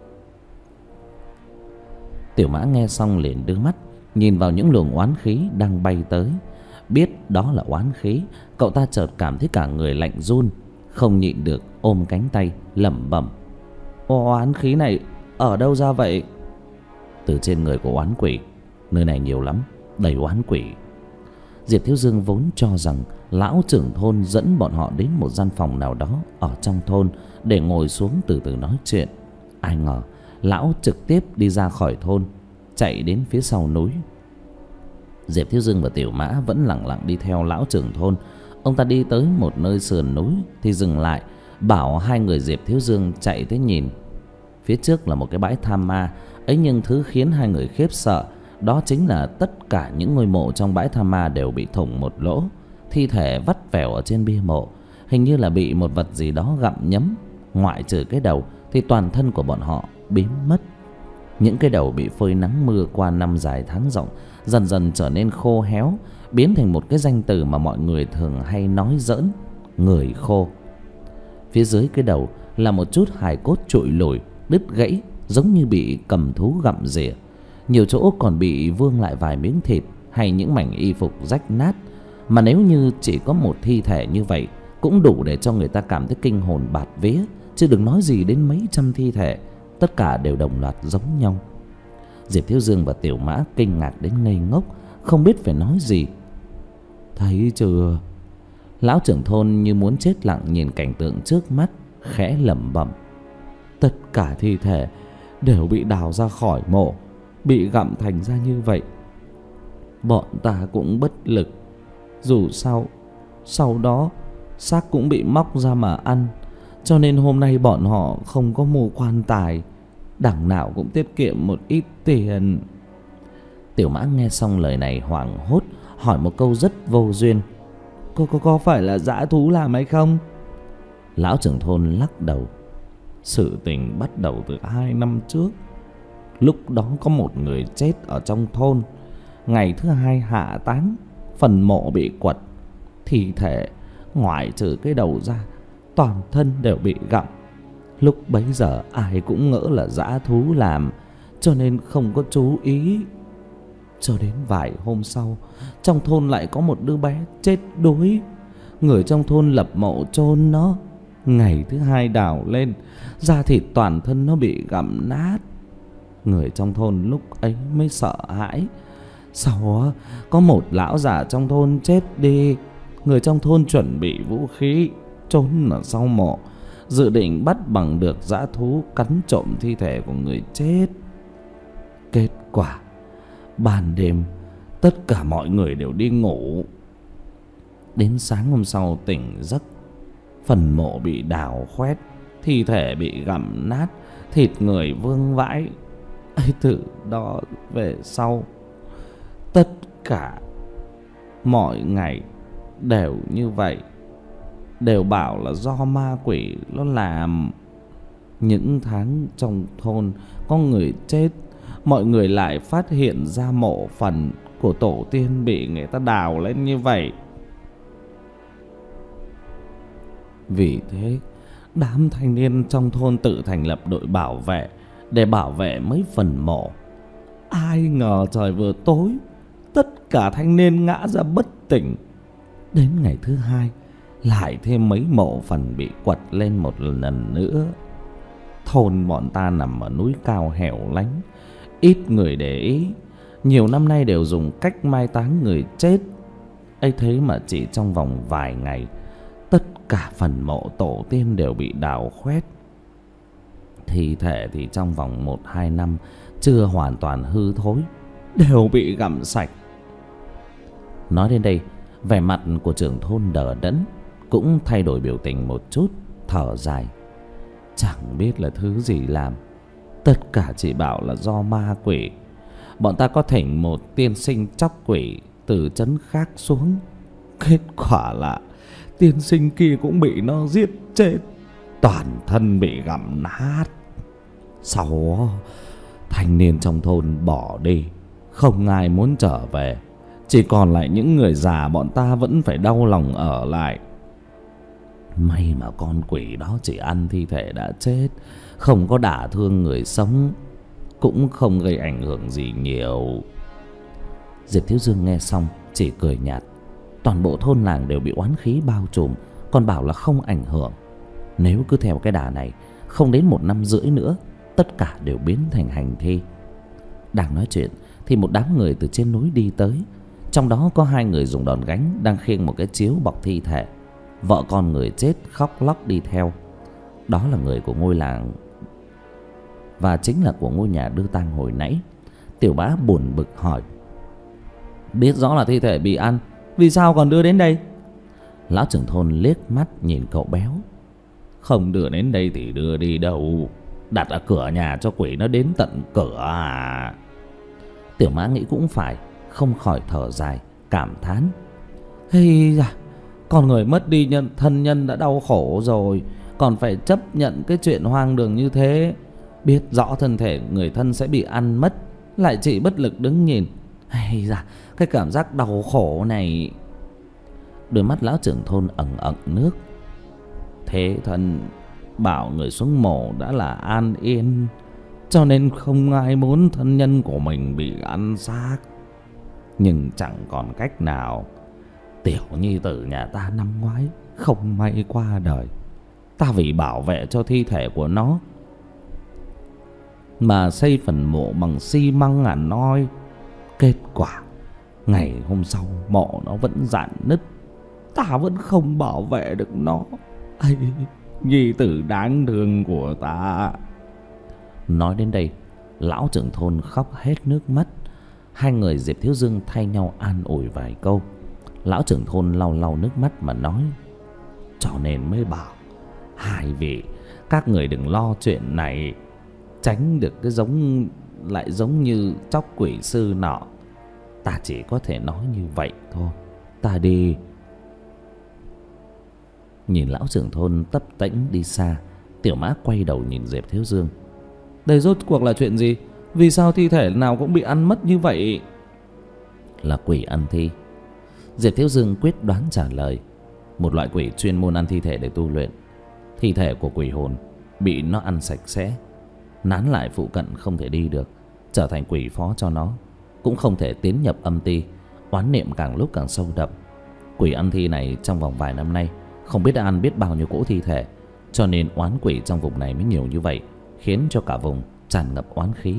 S1: Tiểu Mã nghe xong liền đưa mắt nhìn vào những luồng oán khí đang bay tới. Biết đó là oán khí, cậu ta chợt cảm thấy cả người lạnh run, không nhịn được ôm cánh tay lẩm bẩm:
S2: oán khí này ở đâu ra vậy?
S1: Từ trên người của oán quỷ. Nơi này nhiều lắm, đầy oán quỷ. Diệp Thiếu Dương vốn cho rằng lão trưởng thôn dẫn bọn họ đến một gian phòng nào đó ở trong thôn để ngồi xuống từ từ nói chuyện. Ai ngờ lão trực tiếp đi ra khỏi thôn, chạy đến phía sau núi. Diệp Thiếu Dương và Tiểu Mã vẫn lặng lặng đi theo lão trưởng thôn. Ông ta đi tới một nơi sườn núi thì dừng lại, bảo hai người Diệp Thiếu Dương chạy tới nhìn. Phía trước là một cái bãi tha ma ấy, nhưng thứ khiến hai người khiếp sợ đó chính là tất cả những ngôi mộ trong bãi tha ma đều bị thủng một lỗ, thi thể vắt vẻo ở trên bia mộ, hình như là bị một vật gì đó gặm nhấm. Ngoại trừ cái đầu thì toàn thân của bọn họ biến mất. Những cái đầu bị phơi nắng mưa qua năm dài tháng rộng dần dần trở nên khô héo, biến thành một cái danh từ mà mọi người thường hay nói giỡn: người khô. Phía dưới cái đầu là một chút hài cốt trụi lủi, đứt gãy, giống như bị cầm thú gặm rỉa. Nhiều chỗ còn bị vương lại vài miếng thịt hay những mảnh y phục rách nát. Mà nếu như chỉ có một thi thể như vậy cũng đủ để cho người ta cảm thấy kinh hồn bạt vía, chứ đừng nói gì đến mấy trăm thi thể. Tất cả đều đồng loạt giống nhau. Diệp Thiếu Dương và Tiểu Mã kinh ngạc đến ngây ngốc, không biết phải nói gì. Thấy chưa? Lão trưởng thôn như muốn chết lặng nhìn cảnh tượng trước mắt, khẽ lẩm bẩm. Tất cả thi thể đều bị đào ra khỏi mộ, bị gặm thành ra như vậy. Bọn ta cũng bất lực. Dù sao, sau đó xác cũng bị móc ra mà ăn, cho nên hôm nay bọn họ không có mua quan tài, đằng nào cũng tiết kiệm một ít tiền. Tiểu Mã nghe xong lời này hoảng hốt, hỏi một câu rất vô duyên. Có, có, có phải là dã thú làm hay không? Lão trưởng thôn lắc đầu. Sự tình bắt đầu từ hai năm trước. Lúc đó có một người chết ở trong thôn. Ngày thứ hai hạ táng, phần mộ bị quật, thi thể ngoại trừ cái đầu ra, toàn thân đều bị gặm. Lúc bấy giờ ai cũng ngỡ là dã thú làm, cho nên không có chú ý. Cho đến vài hôm sau, trong thôn lại có một đứa bé chết đuối. Người trong thôn lập mộ chôn nó. Ngày thứ hai đào lên, da thịt toàn thân nó bị gặm nát. Người trong thôn lúc ấy mới sợ hãi. Sau đó có một lão già trong thôn chết đi. Người trong thôn chuẩn bị vũ khí trốn ở sau mộ, dự định bắt bằng được dã thú cắn trộm thi thể của người chết. Kết quả ban đêm tất cả mọi người đều đi ngủ. Đến sáng hôm sau tỉnh giấc, phần mộ bị đào khoét, thi thể bị gặm nát, thịt người vương vãi. ấy Từ đó về sau, tất cả mọi ngày đều như vậy, đều bảo là do ma quỷ nó làm. Những tháng trong thôn có người chết, mọi người lại phát hiện ra mộ phần của tổ tiên bị người ta đào lên như vậy. Vì thế đám thanh niên trong thôn tự thành lập đội bảo vệ để bảo vệ mấy phần mộ. Ai ngờ trời vừa tối, tất cả thanh niên ngã ra bất tỉnh. Đến ngày thứ hai, lại thêm mấy mộ phần bị quật lên một lần nữa. Thôn bọn ta nằm ở núi cao hẻo lánh, ít người để ý. Nhiều năm nay đều dùng cách mai táng người chết. ấy thế mà chỉ trong vòng vài ngày, tất cả phần mộ tổ tiên đều bị đào khoét. Thi thể thì trong vòng một hai năm chưa hoàn toàn hư thối, đều bị gặm sạch. Nói đến đây, vẻ mặt của trưởng thôn đờ đẫn, cũng thay đổi biểu tình một chút, thở dài. Chẳng biết là thứ gì làm, tất cả chỉ bảo là do ma quỷ. Bọn ta có thỉnh một tiên sinh chóc quỷ từ trấn khác xuống. Kết quả là tiên sinh kia cũng bị nó giết chết, toàn thân bị gặm nát. Sau đó, thanh niên trong thôn bỏ đi, không ai muốn trở về. Chỉ còn lại những người già bọn ta vẫn phải đau lòng ở lại. May mà con quỷ đó chỉ ăn thi thể đã chết, không có đả thương người sống, cũng không gây ảnh hưởng gì nhiều. Diệp Thiếu Dương nghe xong chỉ cười nhạt. Toàn bộ thôn làng đều bị oán khí bao trùm, còn bảo là không ảnh hưởng. Nếu cứ theo cái đà này, không đến một năm rưỡi nữa, tất cả đều biến thành hành thi. Đang nói chuyện thì một đám người từ trên núi đi tới. Trong đó có hai người dùng đòn gánh đang khiêng một cái chiếu bọc thi thể. Vợ con người chết khóc lóc đi theo. Đó là người của ngôi làng, và chính là của ngôi nhà đưa tang hồi nãy. Tiểu Bá buồn bực hỏi: biết rõ là thi thể bị ăn, vì sao còn đưa đến đây? Lão trưởng thôn liếc mắt nhìn cậu béo: không đưa đến đây thì đưa đi đâu? Đặt ở cửa nhà cho quỷ nó đến tận cửa à? Tiểu Mã nghĩ cũng phải, không khỏi thở dài cảm thán: hey da, con người mất đi nhân thân nhân đã đau khổ rồi, còn phải chấp nhận cái chuyện hoang đường như thế. Biết rõ thân thể người thân sẽ bị ăn mất, lại chỉ bất lực đứng nhìn. Hay da, cái cảm giác đau khổ này. Đôi mắt lão trưởng thôn ẩn ẩn nước. Thế thân bảo người xuống mộ đã là an yên, cho nên không ai muốn thân nhân của mình bị ăn xác. Nhưng chẳng còn cách nào. Tiểu nhi tử nhà ta năm ngoái
S2: không may qua đời. Ta vì bảo vệ cho thi thể của nó mà xây phần mộ bằng xi măng ngàn noi. Kết quả ngày hôm sau mộ nó vẫn rạn nứt. Ta vẫn không bảo vệ được nó. Ây, nhi tử đáng thương của ta.
S1: Nói đến đây, lão trưởng thôn khóc hết nước mắt. Hai người Diệp Thiếu Dương thay nhau an ủi vài câu. Lão trưởng thôn lau lau nước mắt mà nói: cho nên mới bảo hai vị các người đừng lo chuyện này, tránh được cái giống lại giống như chóc quỷ sư nọ. Ta chỉ có thể nói như vậy thôi. Ta đi. Nhìn lão trưởng thôn tấp tễnh đi xa, Tiểu Mã quay đầu nhìn Diệp Thiếu Dương.
S2: Đây rốt cuộc là chuyện gì? Vì sao thi thể nào cũng bị ăn mất như vậy?
S1: Là quỷ ăn thi. Diệp Thiếu Dương quyết đoán trả lời. Một loại quỷ chuyên môn ăn thi thể để tu luyện. Thi thể của quỷ hồn bị nó ăn sạch sẽ, nán lại phụ cận không thể đi được, trở thành quỷ phó cho nó, cũng không thể tiến nhập âm ti. Oán niệm càng lúc càng sâu đậm. Quỷ ăn thi này trong vòng vài năm nay không biết đã ăn biết bao nhiêu cỗ thi thể, cho nên oán quỷ trong vùng này mới nhiều như vậy, khiến cho cả vùng tràn ngập oán khí.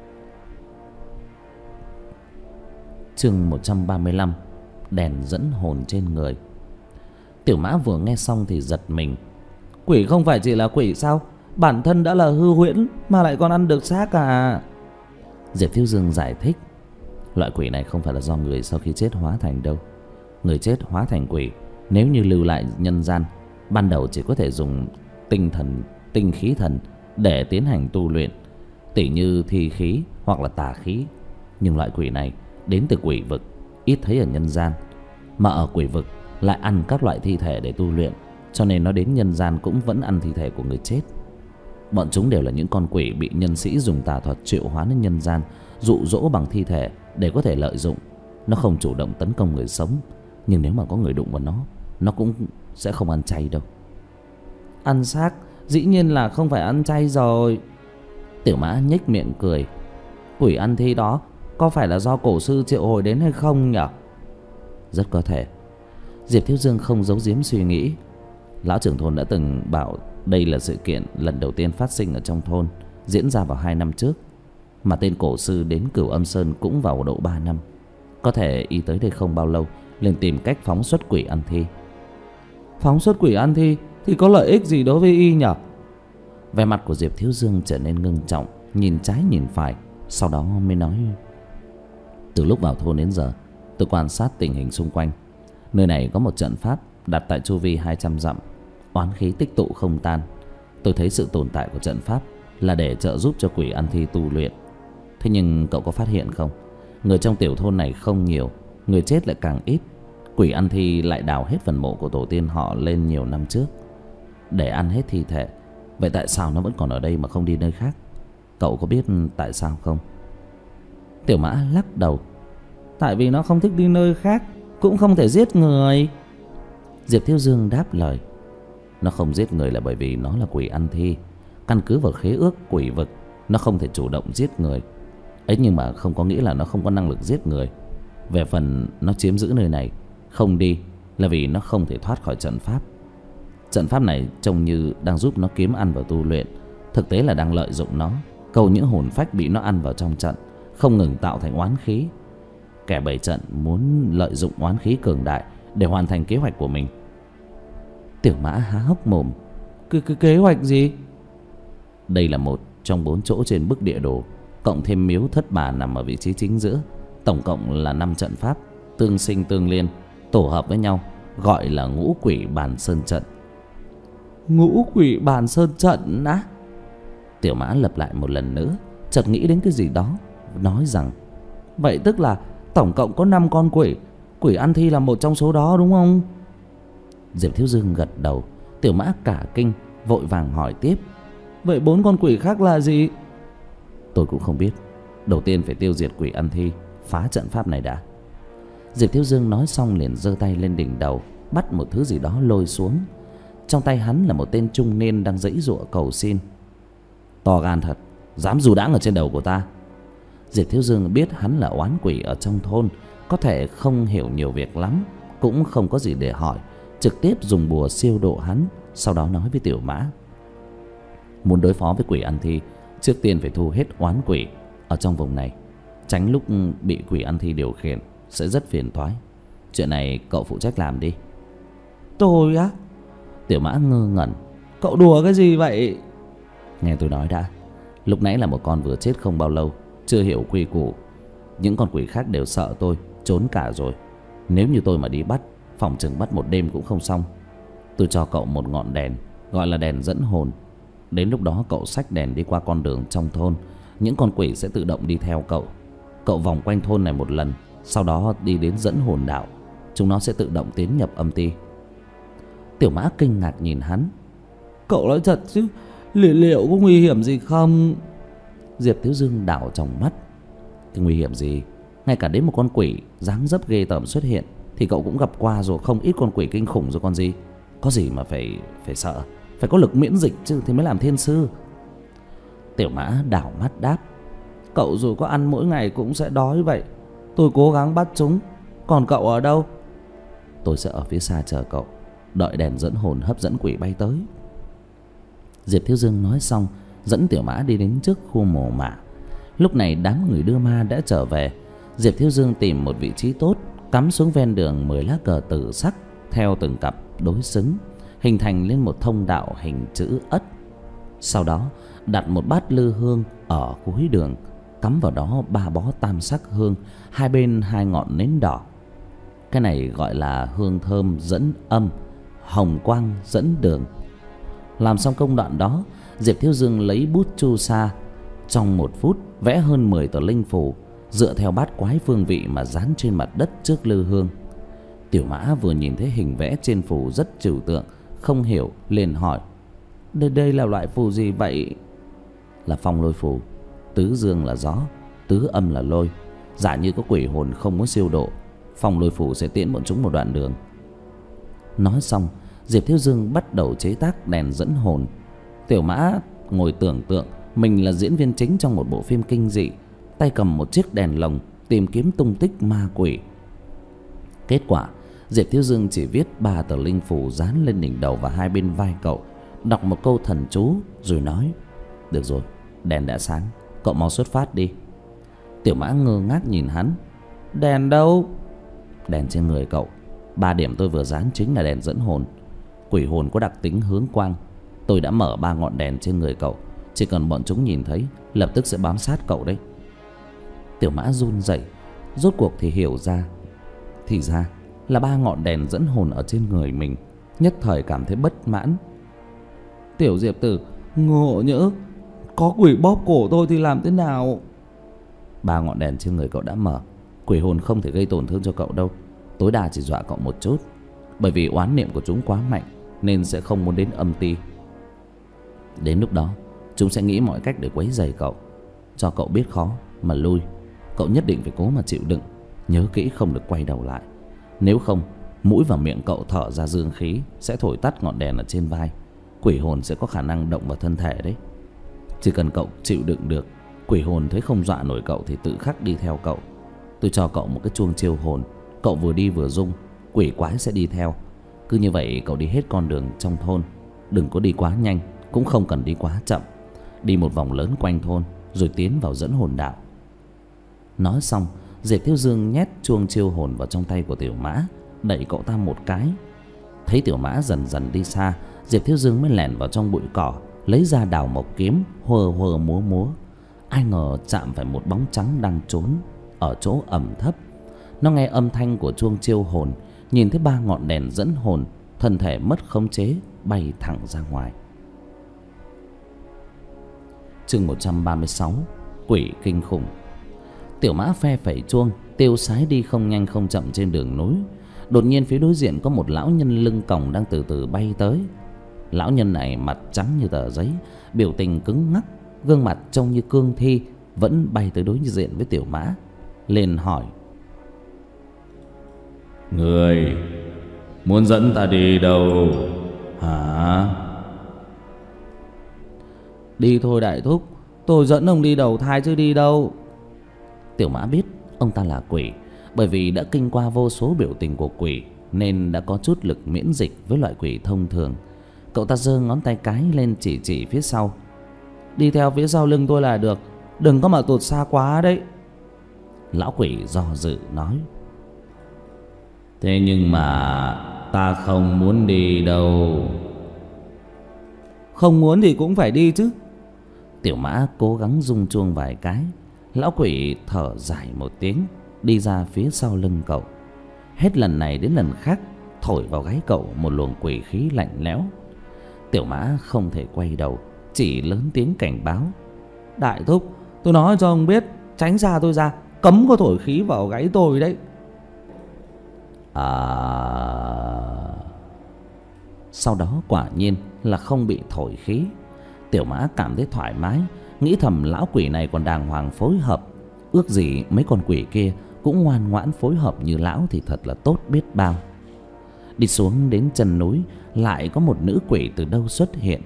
S1: Chương một trăm ba mươi lăm. Đèn dẫn hồn trên người. Tiểu Mã vừa nghe xong thì giật mình.
S2: Quỷ không phải chỉ là quỷ sao? Bản thân đã là hư huyễn mà lại còn ăn được xác à?
S1: Diệp Thiếu Dương giải thích. Loại quỷ này không phải là do người sau khi chết hóa thành đâu. Người chết hóa thành quỷ, nếu như lưu lại nhân gian, ban đầu chỉ có thể dùng tinh thần, tinh khí thần để tiến hành tu luyện, tỉ như thi khí hoặc là tà khí. Nhưng loại quỷ này đến từ quỷ vực, ít thấy ở nhân gian, mà ở quỷ vực lại ăn các loại thi thể để tu luyện, cho nên nó đến nhân gian cũng vẫn ăn thi thể của người chết. Bọn chúng đều là những con quỷ bị nhân sĩ dùng tà thuật triệu hoán đến nhân gian, dụ dỗ bằng thi thể để có thể lợi dụng. Nó không chủ động tấn công người sống, nhưng nếu mà có người đụng vào nó, nó cũng sẽ không ăn chay đâu.
S2: Ăn xác dĩ nhiên là không phải ăn chay rồi.
S1: Tiểu Mã nhếch miệng cười.
S2: Quỷ ăn thi đó có phải là do cổ sư triệu hồi đến hay không nhỉ?
S1: Rất có thể. Diệp Thiếu Dương không giấu giếm suy nghĩ. Lão trưởng thôn đã từng bảo đây là sự kiện lần đầu tiên phát sinh ở trong thôn, diễn ra vào hai năm trước, mà tên cổ sư đến Cửu Âm Sơn cũng vào độ ba năm. Có thể y tới đây không bao lâu liền tìm cách phóng xuất quỷ ăn thi.
S2: Phóng xuất quỷ ăn thi thì có lợi ích gì đối với y nhỉ?
S1: Vẻ mặt của Diệp Thiếu Dương trở nên ngưng trọng, nhìn trái nhìn phải, sau đó mới nói: từ lúc vào thôn đến giờ, tôi quan sát tình hình xung quanh. Nơi này có một trận pháp đặt tại chu vi hai trăm dặm, oán khí tích tụ không tan. Tôi thấy sự tồn tại của trận pháp là để trợ giúp cho quỷ ăn thi tu luyện. Thế nhưng cậu có phát hiện không, người trong tiểu thôn này không nhiều, người chết lại càng ít. Quỷ ăn thi lại đào hết phần mộ của tổ tiên họ lên nhiều năm trước để ăn hết thi thể. Vậy tại sao nó vẫn còn ở đây mà không đi nơi khác? Cậu có biết tại sao không?
S2: Tiểu Mã lắc đầu. Tại vì nó không thích đi nơi khác, cũng không thể giết người.
S1: Diệp Thiếu Dương đáp lời. Nó không giết người là bởi vì nó là quỷ ăn thi. Căn cứ vào khế ước quỷ vực, nó không thể chủ động giết người ấy, nhưng mà không có nghĩa là nó không có năng lực giết người. Về phần nó chiếm giữ nơi này không đi là vì nó không thể thoát khỏi trận pháp. Trận pháp này trông như đang giúp nó kiếm ăn vào tu luyện, thực tế là đang lợi dụng nó, câu những hồn phách bị nó ăn vào trong trận, không ngừng tạo thành oán khí. Kẻ bày trận muốn lợi dụng oán khí cường đại để hoàn thành kế hoạch của mình. Tiểu Mã há hốc mồm.
S2: Cái, cái kế hoạch gì?
S1: Đây là một trong bốn chỗ trên bức địa đồ, cộng thêm miếu thất bà nằm ở vị trí chính giữa. Tổng cộng là năm trận pháp, tương sinh tương liên, tổ hợp với nhau, gọi là ngũ quỷ bàn sơn trận.
S2: Ngũ quỷ bàn sơn trận á?
S1: Tiểu Mã lặp lại một lần nữa, chợt nghĩ đến cái gì đó, nói rằng:
S2: vậy tức là tổng cộng có năm con quỷ, quỷ ăn thi là một trong số đó đúng không?
S1: Diệp Thiếu Dương gật đầu. Tiểu Mã cả kinh, vội vàng hỏi tiếp:
S2: vậy bốn con quỷ khác là gì?
S1: Tôi cũng không biết. Đầu tiên phải tiêu diệt quỷ ăn thi, phá trận pháp này đã. Diệp Thiếu Dương nói xong liền giơ tay lên đỉnh đầu, bắt một thứ gì đó lôi xuống. Trong tay hắn là một tên trung niên đang giãy giụa cầu xin. To gan thật, dám dù đãng ở trên đầu của ta. Diệp Thiếu Dương biết hắn là oán quỷ ở trong thôn, có thể không hiểu nhiều việc lắm, cũng không có gì để hỏi, trực tiếp dùng bùa siêu độ hắn. Sau đó nói với Tiểu Mã: muốn đối phó với quỷ ăn thi, trước tiên phải thu hết oán quỷ ở trong vùng này, tránh lúc bị quỷ ăn thi điều khiển sẽ rất phiền toái. Chuyện này cậu phụ trách làm đi.
S2: Tôi á?
S1: Tiểu Mã ngơ ngẩn.
S2: Cậu đùa cái gì vậy?
S1: Nghe tôi nói đã. Lúc nãy là một con vừa chết không bao lâu, chưa hiểu quy củ. Những con quỷ khác đều sợ tôi, trốn cả rồi. Nếu như tôi mà đi bắt, phòng chừng bắt một đêm cũng không xong. Tôi cho cậu một ngọn đèn, gọi là đèn dẫn hồn. Đến lúc đó cậu xách đèn đi qua con đường trong thôn, những con quỷ sẽ tự động đi theo cậu. Cậu vòng quanh thôn này một lần, sau đó đi đến dẫn hồn đạo. Chúng nó sẽ tự động tiến nhập âm ti.
S2: Tiểu Mã kinh ngạc nhìn hắn. Cậu nói thật chứ? Liệu, liệu có nguy hiểm gì không?
S1: Diệp Thiếu Dương đảo trong mắt. Cái nguy hiểm gì? Ngay cả đến một con quỷ dáng dấp ghê tởm xuất hiện thì cậu cũng gặp qua rồi, không ít con quỷ kinh khủng rồi còn gì. Có gì mà phải phải sợ? Phải có lực miễn dịch chứ thì mới làm thiên sư. Tiểu Mã đảo mắt đáp:
S2: cậu dù có ăn mỗi ngày cũng sẽ đói vậy. Tôi cố gắng bắt chúng. Còn cậu ở đâu?
S1: Tôi sẽ ở phía xa chờ cậu, đợi đèn dẫn hồn hấp dẫn quỷ bay tới. Diệp Thiếu Dương nói xong, dẫn Tiểu Mã đi đến trước khu mồ mả. Lúc này đám người đưa ma đã trở về. Diệp Thiếu Dương tìm một vị trí tốt, cắm xuống ven đường mười lá cờ tử sắc theo từng cặp đối xứng, hình thành lên một thông đạo hình chữ ất. Sau đó đặt một bát lư hương ở cuối đường, cắm vào đó ba bó tam sắc hương, hai bên hai ngọn nến đỏ. Cái này gọi là hương thơm dẫn âm, hồng quang dẫn đường. Làm xong công đoạn đó, Diệp Thiếu Dương lấy bút chu sa, trong một phút vẽ hơn mười tờ linh phù, dựa theo bát quái phương vị mà dán trên mặt đất trước lư hương. Tiểu Mã vừa nhìn thấy hình vẽ trên phù rất trừu tượng, không hiểu liền hỏi: Đây đây là loại phù gì vậy? Là phong lôi phù. Tứ dương là gió, tứ âm là lôi. Giả như có quỷ hồn không muốn siêu độ, phong lôi phù sẽ tiễn bọn chúng một đoạn đường. Nói xong, Diệp Thiếu Dương bắt đầu chế tác đèn dẫn hồn. Tiểu Mã ngồi tưởng tượng mình là diễn viên chính trong một bộ phim kinh dị, tay cầm một chiếc đèn lồng tìm kiếm tung tích ma quỷ. Kết quả, Diệp Thiếu Dương chỉ viết ba tờ linh phù dán lên đỉnh đầu và hai bên vai cậu, đọc một câu thần chú rồi nói: Được rồi, đèn đã sáng, cậu mau xuất phát đi. Tiểu Mã ngơ ngác nhìn hắn.
S2: Đèn đâu?
S1: Đèn trên người cậu. Ba điểm tôi vừa dán chính là đèn dẫn hồn. Quỷ hồn có đặc tính hướng quang. Tôi đã mở ba ngọn đèn trên người cậu, chỉ cần bọn chúng nhìn thấy lập tức sẽ bám sát cậu đấy. Tiểu Mã run rẩy, rốt cuộc thì hiểu ra. Thì ra là ba ngọn đèn dẫn hồn ở trên người mình. Nhất thời cảm thấy bất mãn.
S2: Tiểu Diệp Tử, ngộ nhỡ có quỷ bóp cổ tôi thì làm thế nào?
S1: Ba ngọn đèn trên người cậu đã mở, quỷ hồn không thể gây tổn thương cho cậu đâu, tối đa chỉ dọa cậu một chút. Bởi vì oán niệm của chúng quá mạnh nên sẽ không muốn đến âm ti. Đến lúc đó chúng sẽ nghĩ mọi cách để quấy rầy cậu, cho cậu biết khó mà lui. Cậu nhất định phải cố mà chịu đựng, nhớ kỹ không được quay đầu lại. Nếu không, mũi và miệng cậu thở ra dương khí sẽ thổi tắt ngọn đèn ở trên vai. Quỷ hồn sẽ có khả năng động vào thân thể đấy. Chỉ cần cậu chịu đựng được, quỷ hồn thấy không dọa nổi cậu thì tự khắc đi theo cậu. Tôi cho cậu một cái chuông chiêu hồn, cậu vừa đi vừa rung, quỷ quái sẽ đi theo. Cứ như vậy cậu đi hết con đường trong thôn. Đừng có đi quá nhanh, cũng không cần đi quá chậm. Đi một vòng lớn quanh thôn rồi tiến vào dẫn hồn đạo. Nói xong, Diệp Thiếu Dương nhét chuông chiêu hồn vào trong tay của Tiểu Mã, đẩy cậu ta một cái. Thấy Tiểu Mã dần dần đi xa, Diệp Thiếu Dương mới lẻn vào trong bụi cỏ, lấy ra đào mộc kiếm, huờ huờ múa múa. Ai ngờ chạm phải một bóng trắng đang trốn ở chỗ ẩm thấp. Nó nghe âm thanh của chuông chiêu hồn, nhìn thấy ba ngọn đèn dẫn hồn, thân thể mất khống chế, bay thẳng ra ngoài. Chương một trăm ba mươi sáu, quỷ kinh khủng. Tiểu Mã phe phẩy chuông, tiêu sái đi không nhanh không chậm trên đường núi. Đột nhiên phía đối diện có một lão nhân lưng còng đang từ từ bay tới. Lão nhân này mặt trắng như tờ giấy, biểu tình cứng ngắc, gương mặt trông như cương thi, vẫn bay tới đối diện với Tiểu Mã, liền hỏi:
S3: Người muốn dẫn ta đi đâu hả?
S2: Đi thôi đại thúc, tôi dẫn ông đi đầu thai chứ đi đâu.
S1: Tiểu Mã biết ông ta là quỷ, bởi vì đã kinh qua vô số biểu tình của quỷ, nên đã có chút lực miễn dịch với loại quỷ thông thường. Cậu ta giơ ngón tay cái lên chỉ chỉ phía sau. Đi theo phía sau lưng tôi là được, đừng có mà tụt xa quá đấy. Lão quỷ do dự nói.
S3: Thế nhưng mà ta không muốn đi đâu.
S2: Không muốn thì cũng phải đi chứ.
S1: Tiểu Mã cố gắng rung chuông vài cái. Lão quỷ thở dài một tiếng, đi ra phía sau lưng cậu. Hết lần này đến lần khác thổi vào gáy cậu một luồng quỷ khí lạnh lẽo. Tiểu Mã không thể quay đầu, chỉ lớn tiếng cảnh báo.
S2: Đại thúc, tôi nói cho ông biết, tránh xa tôi ra, cấm có thổi khí vào gáy tôi đấy.
S1: À... Sau đó quả nhiên là không bị thổi khí. Tiểu Mã cảm thấy thoải mái, nghĩ thầm lão quỷ này còn đàng hoàng phối hợp. Ước gì mấy con quỷ kia cũng ngoan ngoãn phối hợp như lão thì thật là tốt biết bao. Đi xuống đến chân núi, lại có một nữ quỷ từ đâu xuất hiện.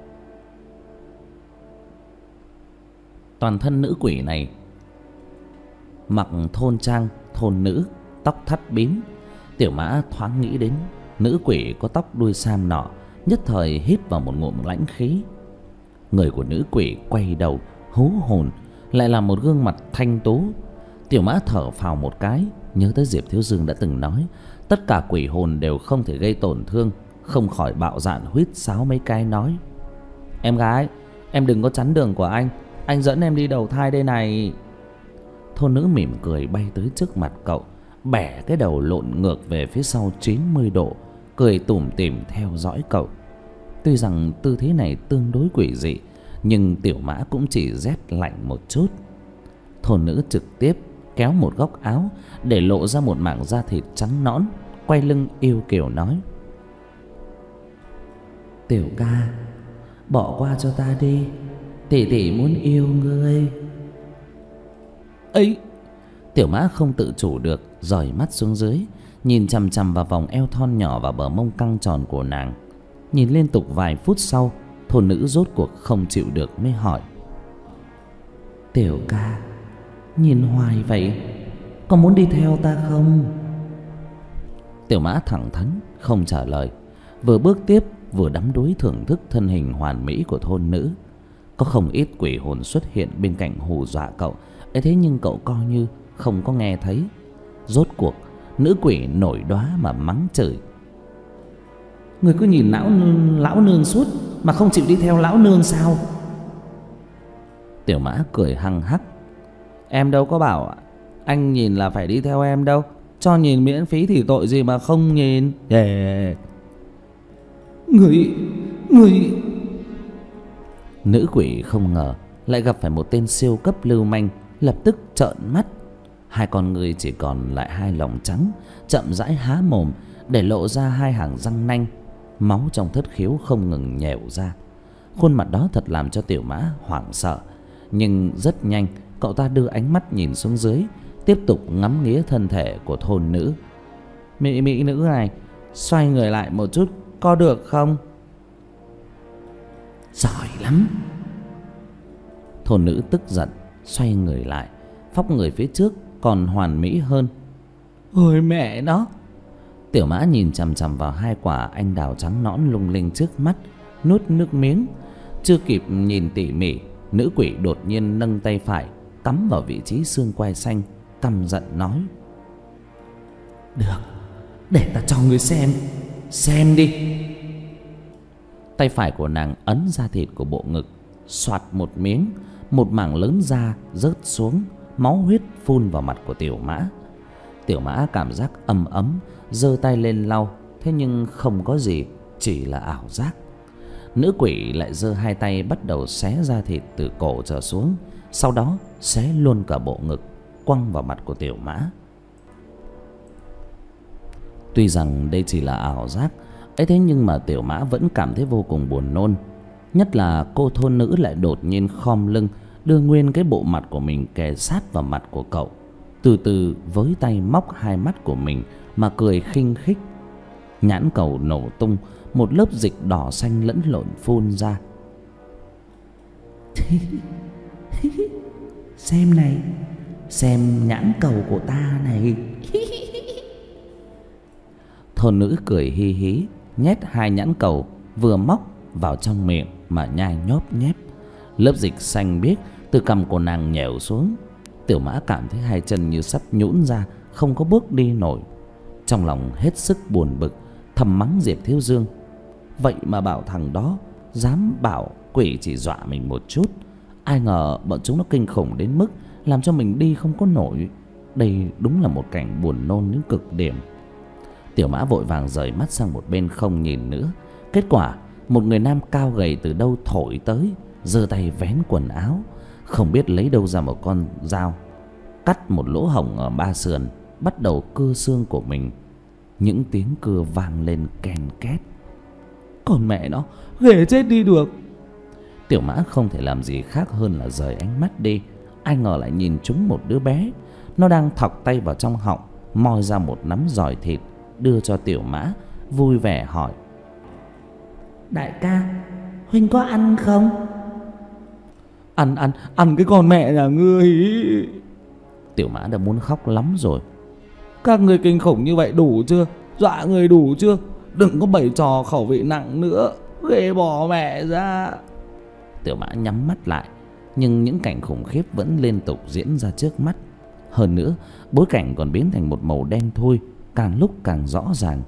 S1: Toàn thân nữ quỷ này mặc thôn trang thôn nữ, tóc thắt bím. Tiểu Mã thoáng nghĩ đến nữ quỷ có tóc đuôi sam nọ, nhất thời hít vào một ngụm lãnh khí. Người của nữ quỷ quay đầu hú hồn, lại là một gương mặt thanh tú. Tiểu Mã thở phào một cái, nhớ tới Diệp Thiếu Dương đã từng nói tất cả quỷ hồn đều không thể gây tổn thương, không khỏi bạo dạn huýt sáo mấy cái nói. Em gái, em đừng có chắn đường của anh, anh dẫn em đi đầu thai đây này. Thôn nữ mỉm cười bay tới trước mặt cậu, bẻ cái đầu lộn ngược về phía sau chín mươi độ, cười tủm tỉm theo dõi cậu. Tuy rằng tư thế này tương đối quỷ dị, nhưng Tiểu Mã cũng chỉ rét lạnh một chút. Thôn nữ trực tiếp kéo một góc áo để lộ ra một mảng da thịt trắng nõn, quay lưng yêu kiều nói. Tiểu ca, bỏ qua cho ta đi, tỷ tỷ muốn yêu ngươi.
S2: Ấy!
S1: Tiểu Mã không tự chủ được, dời mắt xuống dưới, nhìn chằm chằm vào vòng eo thon nhỏ và bờ mông căng tròn của nàng. Nhìn liên tục vài phút sau, thôn nữ rốt cuộc không chịu được mới hỏi. Tiểu ca, nhìn hoài vậy, có muốn đi theo ta không? Tiểu Mã thẳng thắn không trả lời, vừa bước tiếp vừa đắm đuối thưởng thức thân hình hoàn mỹ của thôn nữ. Có không ít quỷ hồn xuất hiện bên cạnh hù dọa cậu ấy, thế nhưng cậu coi như không có nghe thấy. Rốt cuộc nữ quỷ nổi đoá mà mắng chửi. Người cứ nhìn lão lão nương suốt mà không chịu đi theo lão nương sao? Tiểu Mã cười hăng hắc. Em đâu có bảo anh nhìn là phải đi theo em đâu, cho nhìn miễn phí thì tội gì mà không nhìn. Yeah. Người Người Nữ quỷ không ngờ lại gặp phải một tên siêu cấp lưu manh, lập tức trợn mắt. Hai con người chỉ còn lại hai lồng trắng, chậm rãi há mồm để lộ ra hai hàng răng nanh. Máu trong thất khiếu không ngừng nhèo ra. Khuôn mặt đó thật làm cho Tiểu Mã hoảng sợ. Nhưng rất nhanh cậu ta đưa ánh mắt nhìn xuống dưới, tiếp tục ngắm nghía thân thể của thôn nữ. Mỹ mỹ nữ này, xoay người lại một chút có được không? Giỏi lắm. Thôn nữ tức giận xoay người lại, phóc người phía trước còn hoàn mỹ hơn. Ôi mẹ nó! Tiểu Mã nhìn chằm chằm vào hai quả anh đào trắng nõn lung linh trước mắt, nuốt nước miếng. Chưa kịp nhìn tỉ mỉ, nữ quỷ đột nhiên nâng tay phải cắm vào vị trí xương quai xanh, căm giận nói. Được, để ta cho ngươi xem, xem đi. Tay phải của nàng ấn da thịt của bộ ngực, soạt một miếng, một mảng lớn da rớt xuống, máu huyết phun vào mặt của Tiểu Mã. Tiểu Mã cảm giác ấm ấm, giơ tay lên lau, thế nhưng không có gì, chỉ là ảo giác. Nữ quỷ lại giơ hai tay bắt đầu xé da thịt từ cổ trở xuống, sau đó xé luôn cả bộ ngực, quăng vào mặt của Tiểu Mã. Tuy rằng đây chỉ là ảo giác ấy, thế nhưng mà Tiểu Mã vẫn cảm thấy vô cùng buồn nôn. Nhất là cô thôn nữ lại đột nhiên khom lưng, đưa nguyên cái bộ mặt của mình kề sát vào mặt của cậu, từ từ với tay móc hai mắt của mình mà cười khinh khích. Nhãn cầu nổ tung, một lớp dịch đỏ xanh lẫn lộn phun ra. Xem này, xem nhãn cầu của ta này. Thôn nữ cười hi hí, nhét hai nhãn cầu vừa móc vào trong miệng mà nhai nhóp nhép. Lớp dịch xanh biếc từ cằm của nàng nhèo xuống. Tiểu Mã cảm thấy hai chân như sắp nhũn ra, không có bước đi nổi. Trong lòng hết sức buồn bực, thầm mắng Diệp Thiếu Dương. Vậy mà bảo thằng đó dám bảo quỷ chỉ dọa mình một chút, ai ngờ bọn chúng nó kinh khủng đến mức làm cho mình đi không có nổi. Đây đúng là một cảnh buồn nôn đến cực điểm. Tiểu Mã vội vàng rời mắt sang một bên không nhìn nữa. Kết quả một người nam cao gầy từ đâu thổi tới, giơ tay vén quần áo, không biết lấy đâu ra một con dao, cắt một lỗ hổng ở ba sườn, bắt đầu cưa xương của mình. Những tiếng cưa vang lên ken két. Còn mẹ nó, ghê chết đi được. Tiểu Mã không thể làm gì khác hơn là rời ánh mắt đi. Ai ngờ lại nhìn trúng một đứa bé. Nó đang thọc tay vào trong họng, moi ra một nắm giỏi thịt, đưa cho Tiểu Mã, vui vẻ hỏi: Đại ca, huynh có ăn không? Ăn, ăn, ăn cái con mẹ nhà ngươi. Tiểu Mã đã muốn khóc lắm rồi. Các người kinh khủng như vậy đủ chưa? Dọa người đủ chưa? Đừng có bày trò khẩu vị nặng nữa, ghê bỏ mẹ ra. Tiểu Mã nhắm mắt lại, nhưng những cảnh khủng khiếp vẫn liên tục diễn ra trước mắt. Hơn nữa, bối cảnh còn biến thành một màu đen thui, càng lúc càng rõ ràng.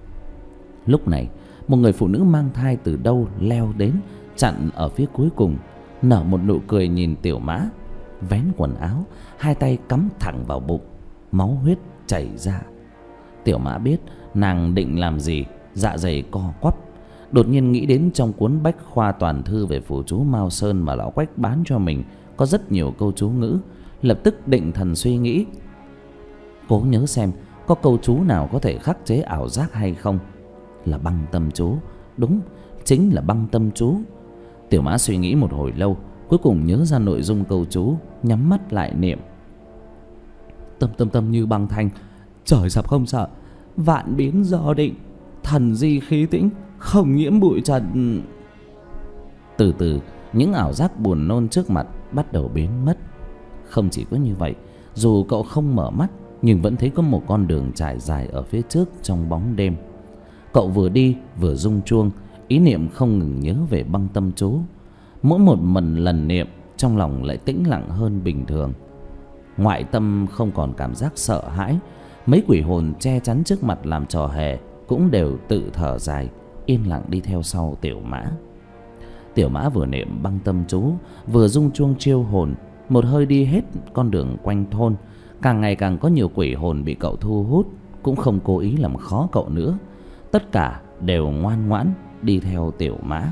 S1: Lúc này, một người phụ nữ mang thai từ đâu leo đến, chặn ở phía cuối cùng, nở một nụ cười nhìn Tiểu Mã, vén quần áo, hai tay cắm thẳng vào bụng, máu huyết chảy ra. Tiểu Mã biết nàng định làm gì, dạ dày co quắp. Đột nhiên nghĩ đến trong cuốn bách khoa toàn thư về phù chú Mao Sơn mà lão Quách bán cho mình có rất nhiều câu chú ngữ, lập tức định thần suy nghĩ, cố nhớ xem có câu chú nào có thể khắc chế ảo giác hay không. Là băng tâm chú, đúng, chính là băng tâm chú. Tiểu Mã suy nghĩ một hồi lâu, cuối cùng nhớ ra nội dung câu chú, nhắm mắt lại niệm: Tâm tâm tâm như băng thanh, trời sập không sợ, vạn biến do định, thần di khí tĩnh, không nhiễm bụi trần. Từ từ, những ảo giác buồn nôn trước mặt bắt đầu biến mất. Không chỉ có như vậy, dù cậu không mở mắt, nhưng vẫn thấy có một con đường trải dài ở phía trước trong bóng đêm. Cậu vừa đi vừa rung chuông, ý niệm không ngừng nhớ về băng tâm chú. Mỗi một mần lần niệm, trong lòng lại tĩnh lặng hơn bình thường. Ngoại tâm không còn cảm giác sợ hãi. Mấy quỷ hồn che chắn trước mặt làm trò hề cũng đều tự thở dài, yên lặng đi theo sau Tiểu Mã. Tiểu Mã vừa niệm băng tâm chú, vừa rung chuông chiêu hồn, một hơi đi hết con đường quanh thôn. Càng ngày càng có nhiều quỷ hồn bị cậu thu hút, cũng không cố ý làm khó cậu nữa. Tất cả đều ngoan ngoãn đi theo Tiểu Mã.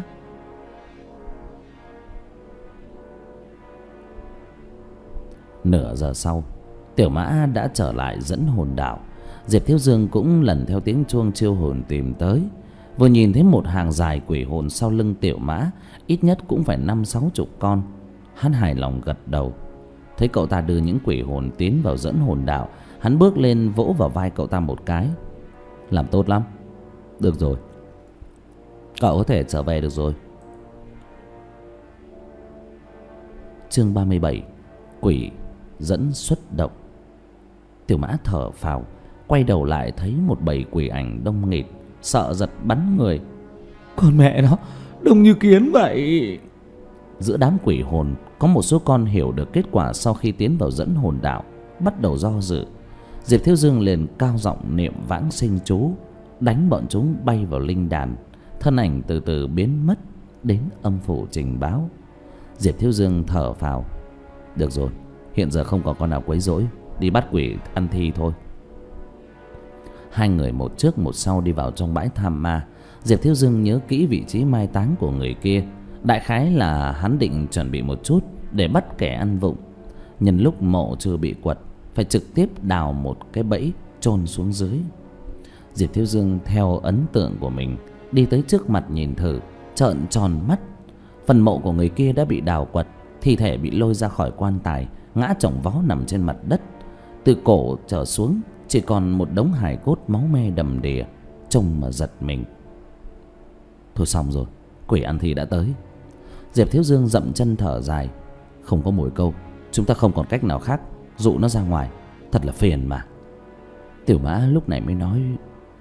S1: Nửa giờ sau, Tiểu Mã đã trở lại dẫn hồn đảo. Diệp Thiếu Dương cũng lần theo tiếng chuông chiêu hồn tìm tới. Vừa nhìn thấy một hàng dài quỷ hồn sau lưng Tiểu Mã, ít nhất cũng phải năm sáu chục con. Hắn hài lòng gật đầu. Thấy cậu ta đưa những quỷ hồn tiến vào dẫn hồn đảo, hắn bước lên vỗ vào vai cậu ta một cái: Làm tốt lắm. Được rồi, cậu có thể trở về được rồi. Chương ba mươi bảy: Quỷ dẫn xuất động. Tiểu Mã thở phào, quay đầu lại thấy một bầy quỷ ảnh đông nghịt, sợ giật bắn người. Con mẹ nó, đông như kiến vậy. Giữa đám quỷ hồn có một số con hiểu được kết quả sau khi tiến vào dẫn hồn đảo, bắt đầu do dự. Diệp Thiếu Dương liền cao giọng niệm vãng sinh chú, đánh bọn chúng bay vào linh đàn. Thân ảnh từ từ biến mất, đến âm phủ trình báo. Diệp Thiếu Dương thở phào: Được rồi, hiện giờ không còn con nào quấy rối, đi bắt quỷ ăn thi thôi. Hai người một trước một sau đi vào trong bãi tham ma. Diệp Thiếu Dương nhớ kỹ vị trí mai táng của người kia. Đại khái là hắn định chuẩn bị một chút để bắt kẻ ăn vụng. Nhân lúc mộ chưa bị quật, phải trực tiếp đào một cái bẫy chôn xuống dưới. Diệp Thiếu Dương theo ấn tượng của mình đi tới trước mặt nhìn thử, trợn tròn mắt. Phần mộ của người kia đã bị đào quật, thi thể bị lôi ra khỏi quan tài, ngã chồng vó nằm trên mặt đất. Từ cổ trở xuống chỉ còn một đống hài cốt máu me đầm đìa, trông mà giật mình. Thôi xong rồi, quỷ ăn thi đã tới. Diệp Thiếu Dương dậm chân thở dài: Không có mồi câu, chúng ta không còn cách nào khác, dụ nó ra ngoài, thật là phiền mà. Tiểu Mã lúc này mới nói: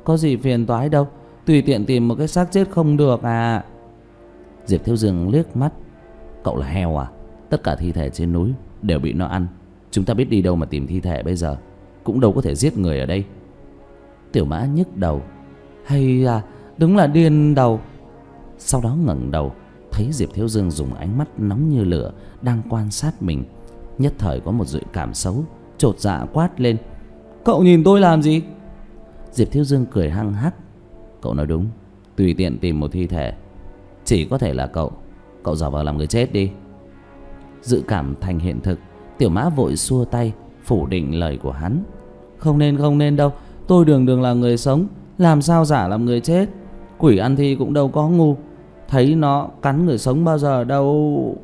S2: có gì phiền toái đâu, tùy tiện tìm một cái xác chết không được à?
S1: Diệp Thiếu Dương liếc mắt. Cậu là heo à? Tất cả thi thể trên núi đều bị nó ăn. Chúng ta biết đi đâu mà tìm thi thể bây giờ? Cũng đâu có thể giết người ở đây.
S2: Tiểu Mã nhức đầu. Hay à, đúng là điên đầu.
S1: Sau đó ngẩng đầu, thấy Diệp Thiếu Dương dùng ánh mắt nóng như lửa đang quan sát mình. Nhất thời có một dự cảm xấu, chột dạ quát lên:
S2: Cậu nhìn tôi làm gì?
S1: Diệp Thiếu Dương cười hăng hắc. Cậu nói đúng, tùy tiện tìm một thi thể. Chỉ có thể là cậu. Cậu giả vờ làm người chết đi. Dự cảm thành hiện thực, Tiểu Mã vội xua tay phủ định lời của hắn.
S2: Không nên không nên đâu, tôi đường đường là người sống, làm sao giả làm người chết? Quỷ ăn thi cũng đâu có ngu, thấy nó cắn người sống bao giờ đâu.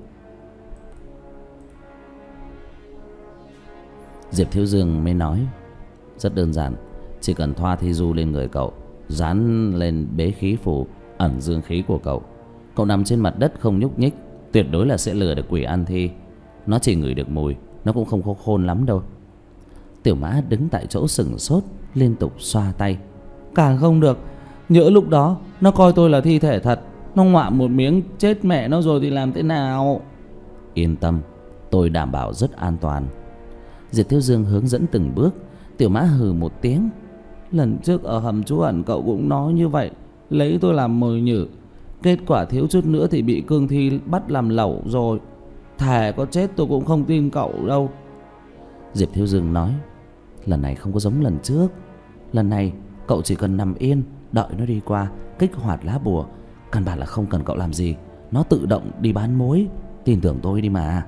S1: Diệp Thiếu Dương mới nói: Rất đơn giản, chỉ cần thoa thi du lên người cậu, dán lên bế khí phù ẩn dương khí của cậu. Cậu nằm trên mặt đất không nhúc nhích, tuyệt đối là sẽ lừa được quỷ ăn thi. Nó chỉ ngửi được mùi, nó cũng không có khôn lắm đâu. Tiểu Mã đứng tại chỗ sững sốt, liên tục xoa tay.
S2: Càng không được, nhỡ lúc đó nó coi tôi là thi thể thật, nó ngoạm một miếng chết mẹ nó rồi thì làm thế nào?
S1: Yên tâm, tôi đảm bảo rất an toàn. Diệp Thiếu Dương hướng dẫn từng bước. Tiểu Mã hừ một tiếng.
S2: Lần trước ở hầm trú ẩn cậu cũng nói như vậy, lấy tôi làm mồi nhử. Kết quả thiếu chút nữa thì bị cương thi bắt làm lẩu rồi. Thề có chết tôi cũng không tin cậu đâu.
S1: Diệp Thiếu Dương nói: Lần này không có giống lần trước. Lần này cậu chỉ cần nằm yên, đợi nó đi qua, kích hoạt lá bùa. Căn bản là không cần cậu làm gì, nó tự động đi bán mối. Tin tưởng tôi đi mà.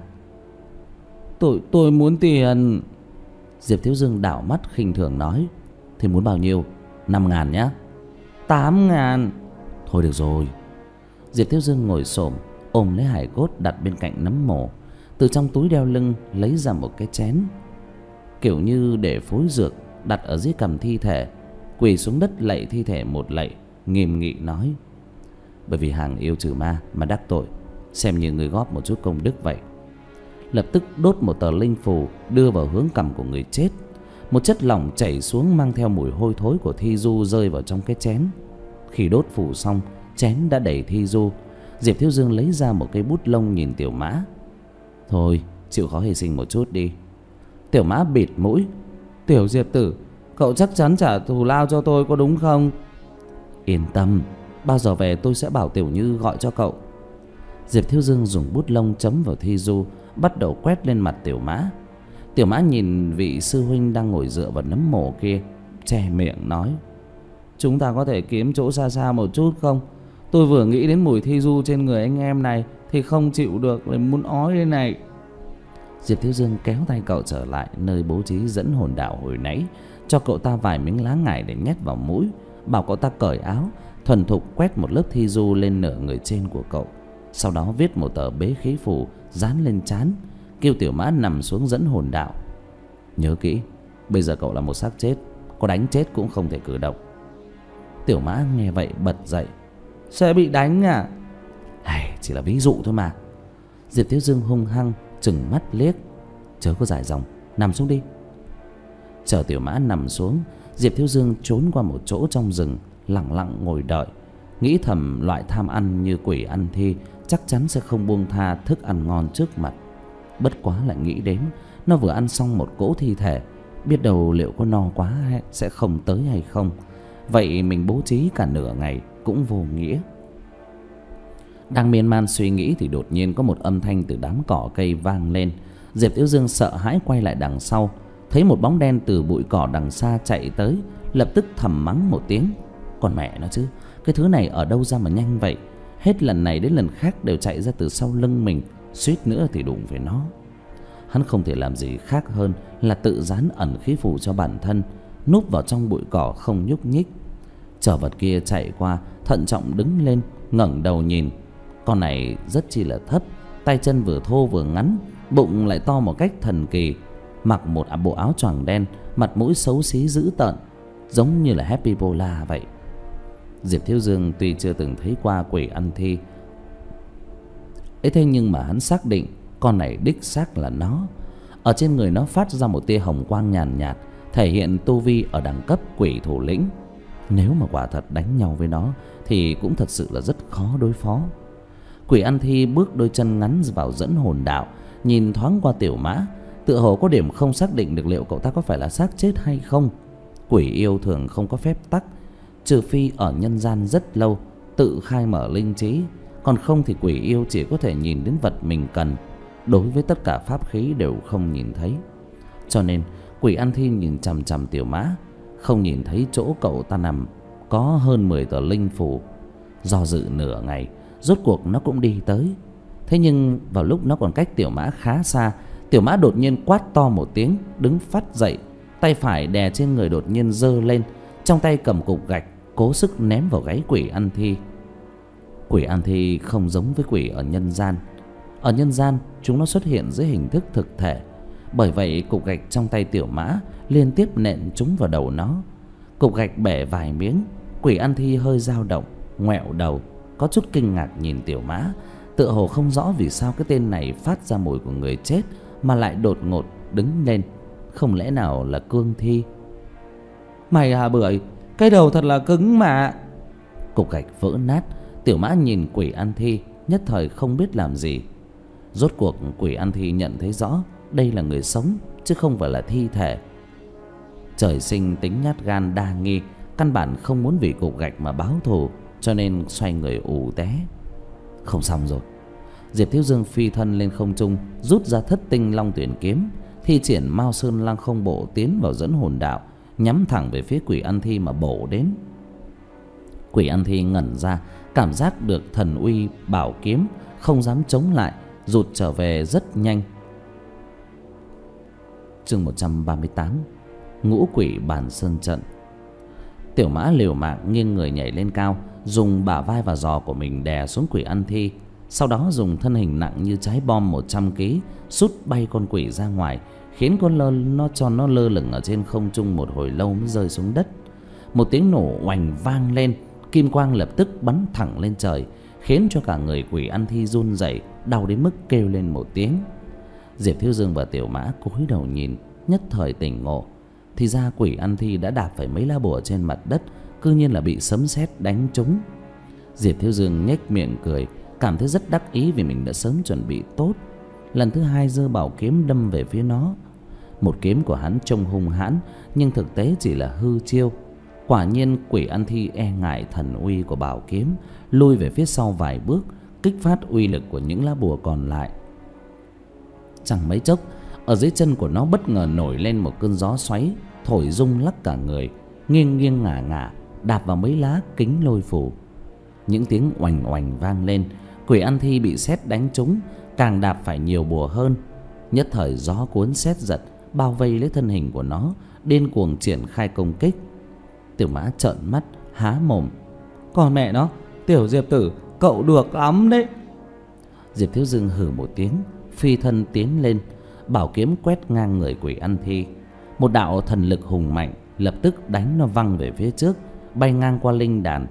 S2: Tôi, tôi muốn tiền.
S1: Diệp Thiếu Dương đảo mắt khinh thường nói: Thì muốn bao nhiêu? Năm ngàn nhá.
S2: Tám ngàn.
S1: Thôi được rồi. Diệp Thiếu Dương ngồi xổm ôm lấy hài cốt đặt bên cạnh nấm mồ. Từ trong túi đeo lưng lấy ra một cái chén, kiểu như để phối dược, đặt ở dưới cằm thi thể. Quỳ xuống đất lạy thi thể một lạy, nghiêm nghị nói: Bởi vì hàng yêu trừ ma mà đắc tội, xem như người góp một chút công đức vậy. Lập tức đốt một tờ linh phù đưa vào hướng cằm của người chết. Một chất lỏng chảy xuống mang theo mùi hôi thối của thi du rơi vào trong cái chén. Khi đốt phù xong, chén đã đầy thi du. Diệp Thiếu Dương lấy ra một cây bút lông nhìn Tiểu Mã: Thôi chịu khó hy sinh một chút đi.
S2: Tiểu Mã bịt mũi: Tiểu Diệp tử, cậu chắc chắn trả thù lao cho tôi có đúng không?
S1: Yên tâm, bao giờ về tôi sẽ bảo Tiểu Như gọi cho cậu. Diệp Thiếu Dương dùng bút lông chấm vào thi du, bắt đầu quét lên mặt Tiểu Mã. Tiểu Mã nhìn vị sư huynh đang ngồi dựa vào nấm mồ kia, che miệng nói: Chúng ta có thể kiếm chỗ xa xa một chút không? Tôi vừa nghĩ đến mùi thi du trên người anh em này thì không chịu được, lại muốn ói đây này. Diệp Thiếu Dương kéo tay cậu trở lại nơi bố trí dẫn hồn đạo hồi nãy, cho cậu ta vài miếng lá ngải để nhét vào mũi, bảo cậu ta cởi áo, thuần thục quét một lớp thi du lên nửa người trên của cậu. Sau đó viết một tờ bế khí phù dán lên trán, kêu Tiểu Mã nằm xuống dẫn hồn đạo. Nhớ kỹ, bây giờ cậu là một xác chết, có đánh chết cũng không thể cử động. Tiểu Mã nghe vậy bật dậy:
S2: Sẽ bị đánh à?
S1: Hay, chỉ là ví dụ thôi mà. Diệp Thiếu Dương hung hăng trừng mắt liếc: Chớ có dài dòng, nằm xuống đi. Chờ Tiểu Mã nằm xuống, Diệp Thiếu Dương trốn qua một chỗ trong rừng, lặng lặng ngồi đợi. Nghĩ thầm loại tham ăn như quỷ ăn thi chắc chắn sẽ không buông tha thức ăn ngon trước mặt. Bất quá lại nghĩ đến nó vừa ăn xong một cỗ thi thể, biết đâu liệu có no quá hay sẽ không tới hay không. Vậy mình bố trí cả nửa ngày cũng vô nghĩa. Đang miên man suy nghĩ thì đột nhiên có một âm thanh từ đám cỏ cây vang lên. Diệp Thiếu Dương sợ hãi quay lại đằng sau, thấy một bóng đen từ bụi cỏ đằng xa chạy tới, lập tức thầm mắng một tiếng: Còn mẹ nó chứ, cái thứ này ở đâu ra mà nhanh vậy? Hết lần này đến lần khác đều chạy ra từ sau lưng mình, suýt nữa thì đụng phải nó. Hắn không thể làm gì khác hơn là tự dán ẩn khí phù cho bản thân, núp vào trong bụi cỏ không nhúc nhích. Chở vật kia chạy qua, thận trọng đứng lên, ngẩng đầu nhìn. Con này rất chi là thấp, tay chân vừa thô vừa ngắn, bụng lại to một cách thần kỳ, mặc một bộ áo choàng đen, mặt mũi xấu xí dữ tợn, giống như là Happy Bola vậy. Diệp Thiếu Dương tuy chưa từng thấy qua quỷ ăn thi ấy, thế nhưng mà hắn xác định con này đích xác là nó. Ở trên người nó phát ra một tia hồng quang nhàn nhạt, thể hiện tu vi ở đẳng cấp quỷ thủ lĩnh. Nếu mà quả thật đánh nhau với nó thì cũng thật sự là rất khó đối phó. Quỷ ăn thi bước đôi chân ngắn vào dẫn hồn đạo, nhìn thoáng qua Tiểu Mã, tựa hồ có điểm không xác định được liệu cậu ta có phải là xác chết hay không. Quỷ yêu thường không có phép tắc, trừ phi ở nhân gian rất lâu, tự khai mở linh trí, còn không thì quỷ yêu chỉ có thể nhìn đến vật mình cần, đối với tất cả pháp khí đều không nhìn thấy. Cho nên quỷ ăn thi nhìn chằm chằm Tiểu Mã, không nhìn thấy chỗ cậu ta nằm có hơn mười tờ linh phù. Do dự nửa ngày, rốt cuộc nó cũng đi tới. Thế nhưng vào lúc nó còn cách Tiểu Mã khá xa, Tiểu Mã đột nhiên quát to một tiếng, đứng phắt dậy, tay phải đè trên người đột nhiên giơ lên, trong tay cầm cục gạch, cố sức ném vào gáy quỷ ăn thi. Quỷ ăn thi không giống với quỷ ở nhân gian. Ở nhân gian chúng nó xuất hiện dưới hình thức thực thể, bởi vậy cục gạch trong tay Tiểu Mã liên tiếp nện trúng vào đầu nó. Cục gạch bể vài miếng. Quỷ ăn thi hơi dao động, ngoẹo đầu, có chút kinh ngạc nhìn Tiểu Mã, tựa hồ không rõ vì sao cái tên này phát ra mùi của người chết mà lại đột ngột đứng lên. Không lẽ nào là cương thi?
S2: Mày à Bưởi, cái đầu thật là cứng mà.
S1: Cục gạch vỡ nát. Tiểu Mã nhìn quỷ ăn thi, nhất thời không biết làm gì. Rốt cuộc quỷ ăn thi nhận thấy rõ đây là người sống chứ không phải là thi thể. Trời sinh tính nhát gan đa nghi, căn bản không muốn vì cục gạch mà báo thù, cho nên xoay người ù té. Không xong rồi. Diệp Thiếu Dương phi thân lên không trung, rút ra thất tinh long tuyển kiếm, thi triển Mao Sơn Lăng Không Bộ tiến vào dẫn hồn đạo, nhắm thẳng về phía quỷ ăn thi mà bổ đến. Quỷ ăn thi ngẩn ra, cảm giác được thần uy bảo kiếm, không dám chống lại, rụt trở về rất nhanh. Chương một trăm ba mươi tám, Ngũ Quỷ Bàn Sơn Trận. Tiểu Mã liều mạng nghiêng người nhảy lên cao, dùng bả vai và giò của mình đè xuống quỷ ăn thi, sau đó dùng thân hình nặng như trái bom một trăm ki lô gam sút bay con quỷ ra ngoài, khiến con lơ nó cho nó lơ lửng ở trên không trung một hồi lâu mới rơi xuống đất. Một tiếng nổ oành vang lên, kim quang lập tức bắn thẳng lên trời, khiến cho cả người quỷ ăn thi run rẩy, đau đến mức kêu lên một tiếng. Diệp Thiếu Dương và Tiểu Mã cúi đầu nhìn, nhất thời tỉnh ngộ. Thì ra quỷ ăn thi đã đạp phải mấy lá bùa trên mặt đất, cư nhiên là bị sấm sét đánh trúng. Diệp Thiếu Dương nhếch miệng cười, cảm thấy rất đắc ý vì mình đã sớm chuẩn bị tốt. Lần thứ hai giơ bảo kiếm đâm về phía nó. Một kiếm của hắn trông hung hãn, nhưng thực tế chỉ là hư chiêu. Quả nhiên quỷ ăn thi e ngại thần uy của bảo kiếm, lui về phía sau vài bước, kích phát uy lực của những lá bùa còn lại. Chẳng mấy chốc, ở dưới chân của nó bất ngờ nổi lên một cơn gió xoáy, thổi rung lắc cả người, nghiêng nghiêng ngả ngả, đạp vào mấy lá kính lôi phù. Những tiếng oành oành vang lên, quỷ ăn thi bị sét đánh trúng, càng đạp phải nhiều bùa hơn. Nhất thời gió cuốn sét giật, bao vây lấy thân hình của nó, điên cuồng triển khai công kích. Tiểu Mã trợn mắt há mồm: "Còn mẹ nó, Tiểu Diệp tử, cậu được lắm đấy." Diệp Thiếu Dương hừ một tiếng, phi thân tiến lên, bảo kiếm quét ngang người quỷ ăn thi. Một đạo thần lực hùng mạnh lập tức đánh nó văng về phía trước, bay ngang qua linh đàn.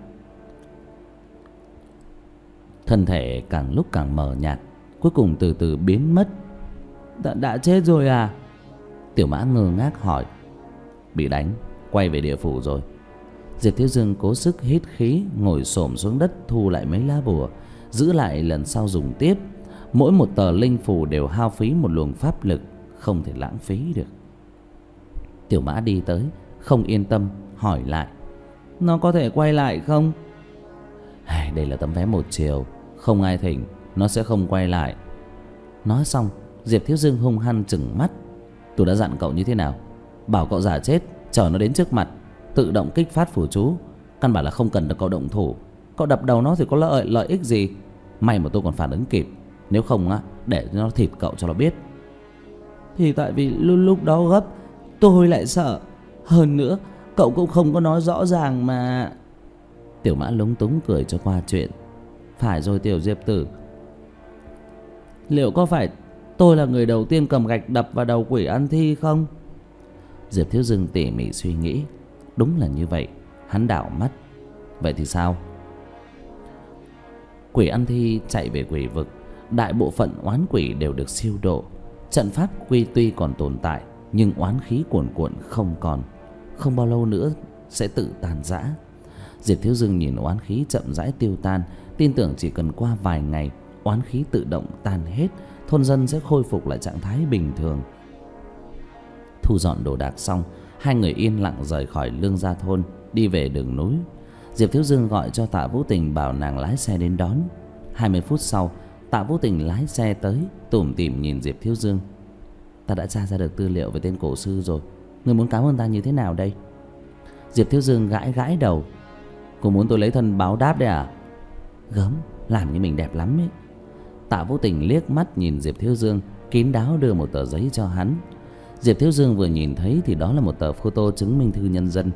S1: Thân thể càng lúc càng mờ nhạt, cuối cùng từ từ biến mất. Đã, đã chết rồi à? Tiểu Mã ngơ ngác hỏi. Bị đánh, quay về địa phủ rồi. Diệp Thiếu Dương cố sức hít khí, ngồi xổm xuống đất thu lại mấy lá bùa, giữ lại lần sau dùng tiếp. Mỗi một tờ linh phù đều hao phí một luồng pháp lực, không thể lãng phí được. Tiểu Mã đi tới, không yên tâm, hỏi lại: "Nó có thể quay lại không?" "Đây là tấm vé một chiều, không ai thỉnh, nó sẽ không quay lại." Nói xong, Diệp Thiếu Dương hung hăng trừng mắt: "Tôi đã dặn cậu như thế nào? Bảo cậu giả chết, chờ nó đến trước mặt, tự động kích phát phù chú, căn bản là không cần được cậu động thủ. Cậu đập đầu nó thì có lợi lợi ích gì? May mà tôi còn phản ứng kịp, nếu không á, để nó thịt cậu cho nó biết." "Thì tại vì lúc, lúc đó gấp, tôi lại sợ. Hơn nữa, cậu cũng không có nói rõ ràng mà." Tiểu Mã lúng túng cười cho qua chuyện. "Phải rồi Tiểu Diệp tử, liệu có phải tôi là người đầu tiên cầm gạch đập vào đầu quỷ ăn thi không?" Diệp Thiếu Dương tỉ mỉ suy nghĩ, đúng là như vậy. Hắn đảo mắt: "Vậy thì sao?" Quỷ ăn thi chạy về quỷ vực, đại bộ phận oán quỷ đều được siêu độ. Trận pháp quy tuy còn tồn tại, nhưng oán khí cuồn cuộn không còn, không bao lâu nữa sẽ tự tàn rã. Diệp Thiếu Dương nhìn oán khí chậm rãi tiêu tan, tin tưởng chỉ cần qua vài ngày oán khí tự động tan hết, thôn dân sẽ khôi phục lại trạng thái bình thường. Thu dọn đồ đạc xong, hai người yên lặng rời khỏi Lương Gia thôn, đi về đường núi. Diệp Thiếu Dương gọi cho Tạ Vũ Tình bảo nàng lái xe đến đón. Hai mươi phút sau, Tạ Vũ Tình lái xe tới, tủm tỉm nhìn Diệp Thiếu Dương. Ta đã tra ra được tư liệu về tên cổ sư rồi, ngươi muốn cảm ơn ta như thế nào đây? Diệp Thiếu Dương gãi gãi đầu. Cô muốn tôi lấy thân báo đáp đấy à? Gớm, làm như mình đẹp lắm ấy. Tạ Vũ Tình liếc mắt nhìn Diệp Thiếu Dương, kín đáo đưa một tờ giấy cho hắn. Diệp Thiếu Dương vừa nhìn thấy thì đó là một tờ photo chứng minh thư nhân dân.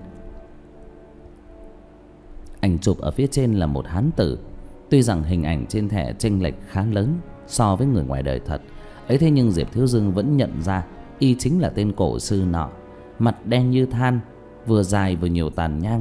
S1: Ảnh chụp ở phía trên là một hán tử. Tuy rằng hình ảnh trên thẻ chênh lệch khá lớn so với người ngoài đời thật ấy, thế nhưng Diệp Thiếu Dương vẫn nhận ra y chính là tên cổ sư nọ. Mặt đen như than, vừa dài vừa nhiều tàn nhang.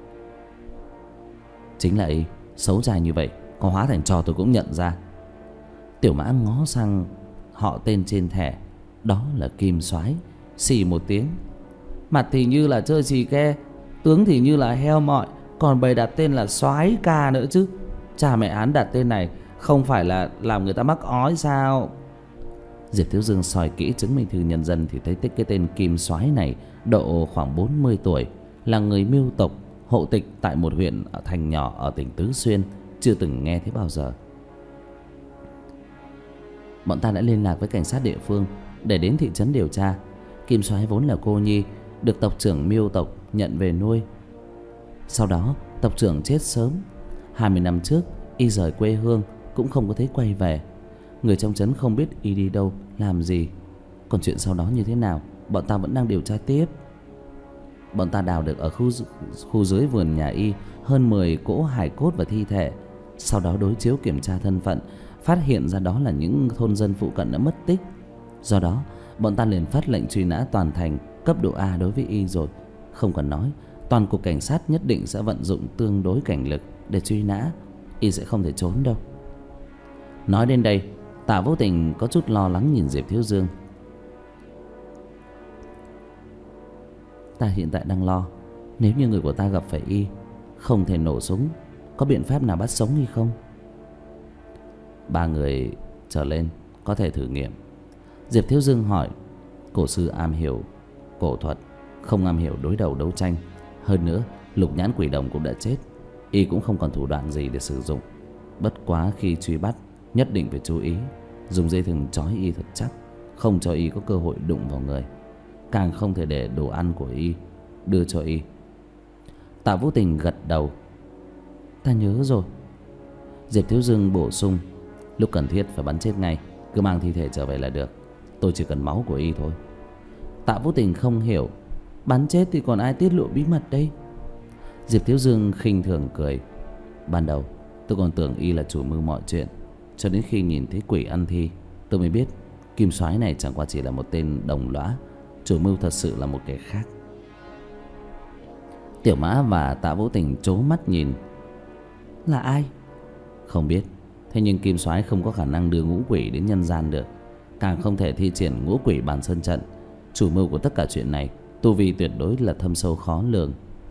S1: Chính là y, xấu trai như vậy, có hóa thành trò tôi cũng nhận ra. Tiểu Mã ngó sang họ tên trên thẻ, đó là Kim Soái. Xì một tiếng. Mặt thì như là chơi xì ke, tướng thì như là heo mọi, còn bày đặt tên là Soái Ca nữa chứ. Cha mẹ án đặt tên này không phải là làm người ta mắc ói sao? Diệp Thiếu Dương soi kỹ chứng minh thư nhân dân thì thấy cái tên Kim Soái này độ khoảng bốn mươi tuổi, là người Miêu tộc, hộ tịch tại một huyện ở thành nhỏ ở tỉnh Tứ Xuyên, chưa từng nghe thấy bao giờ. Bọn ta đã liên lạc với cảnh sát địa phương để đến thị trấn điều tra. Kim Soái vốn là cô nhi, được tộc trưởng Miêu tộc nhận về nuôi. Sau đó tộc trưởng chết sớm. Hai mươi năm trước y rời quê hương, cũng không có thấy quay về. Người trong trấn không biết y đi đâu, làm gì. Còn chuyện sau đó như thế nào, bọn ta vẫn đang điều tra tiếp. Bọn ta đào được ở khu, khu dưới vườn nhà y hơn mười cỗ hài cốt và thi thể. Sau đó đối chiếu kiểm tra thân phận, phát hiện ra đó là những thôn dân phụ cận đã mất tích. Do đó bọn ta liền phát lệnh truy nã toàn thành, cấp độ A đối với y rồi. Không cần nói, toàn cục cảnh sát nhất định sẽ vận dụng tương đối cảnh lực để truy nã. Y sẽ không thể trốn đâu. Nói đến đây, Tạ Vũ Tình có chút lo lắng nhìn Diệp Thiếu Dương. Ta hiện tại đang lo, nếu như người của ta gặp phải y, không thể nổ súng, có biện pháp nào bắt sống y không? Ba người trở lên có thể thử nghiệm. Diệp Thiếu Dương hỏi. Cổ sư am hiểu cổ thuật, không am hiểu đối đầu đấu tranh. Hơn nữa Lục Nhãn Quỷ Đồng cũng đã chết, y cũng không còn thủ đoạn gì để sử dụng. Bất quá khi truy bắt nhất định phải chú ý, dùng dây thừng trói y thật chắc, không cho y có cơ hội đụng vào người. Càng không thể để đồ ăn của y đưa cho y. Tạ Vũ Tình gật đầu. Ta nhớ rồi. Diệp Thiếu Dương bổ sung. Lúc cần thiết phải bắn chết ngay, cứ mang thi thể trở về là được. Tôi chỉ cần máu của y thôi. Tạ Vũ Tình không hiểu. Bắn chết thì còn ai tiết lộ bí mật đây? Diệp Thiếu Dương khinh thường cười. Ban đầu tôi còn tưởng y là chủ mưu mọi chuyện, cho đến khi nhìn thấy quỷ ăn thi, tôi mới biết Kim Soái này chẳng qua chỉ là một tên đồng lõa, chủ mưu thật sự là một kẻ khác. Tiểu Mã và Tạ Vũ Tình trố mắt nhìn. Là ai? Không biết. Thế nhưng Kim Soái không có khả năng đưa ngũ quỷ đến nhân gian được, càng không thể thi triển ngũ quỷ bàn sơn trận. Chủ mưu của tất cả chuyện này tu vi tuyệt đối là thâm sâu khó lường.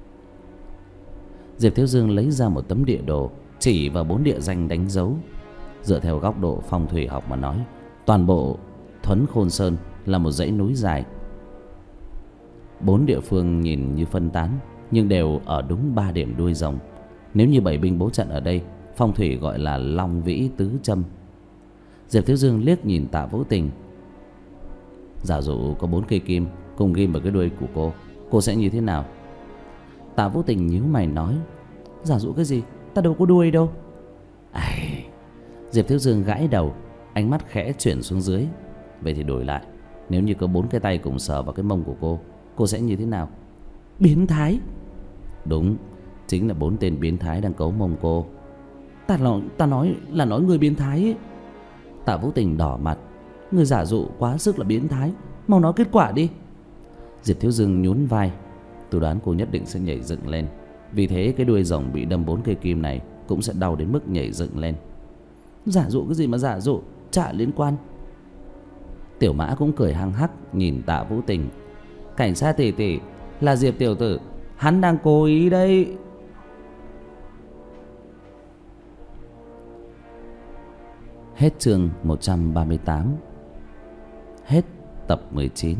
S1: Diệp Thiếu Dương lấy ra một tấm địa đồ, chỉ vào bốn địa danh đánh dấu. Dựa theo góc độ phong thủy học mà nói, toàn bộ Thuấn Khôn Sơn là một dãy núi dài. Bốn địa phương nhìn như phân tán, nhưng đều ở đúng ba điểm đuôi rồng. Nếu như bảy binh bố trận ở đây, phong thủy gọi là Long Vĩ Tứ Châm. Diệp Thiếu Dương liếc nhìn Tạ Vũ Tình. Giả dụ có bốn cây kim cùng ghim vào cái đuôi của cô, cô sẽ như thế nào? Tạ Vũ Tình nhíu mày nói. Giả dụ cái gì? Ta đâu có đuôi đâu. Ai... Diệp Thiếu Dương gãi đầu, ánh mắt khẽ chuyển xuống dưới. Vậy thì đổi lại, nếu như có bốn cái tay cùng sờ vào cái mông của cô, cô sẽ như thế nào? Biến thái. Đúng, chính là bốn tên biến thái đang cấu mông cô. Ta nói, ta nói là nói người biến thái ấy. Tạ Vũ Tình đỏ mặt. Người giả dụ quá sức là biến thái, mau nói kết quả đi. Diệp Thiếu Dương nhún vai. Tôi đoán cô nhất định sẽ nhảy dựng lên, vì thế cái đuôi rồng bị đâm bốn cây kim này cũng sẽ đau đến mức nhảy dựng lên. Giả dụ cái gì mà giả dụ, chả liên quan. Tiểu Mã cũng cười hăng hắc nhìn Tạ Vũ Tình. Cảnh sát tỷ tỷ, là Diệp tiểu tử, hắn đang cố ý đây. Hết chương một trăm ba mươi tám. Hết tập mười chín.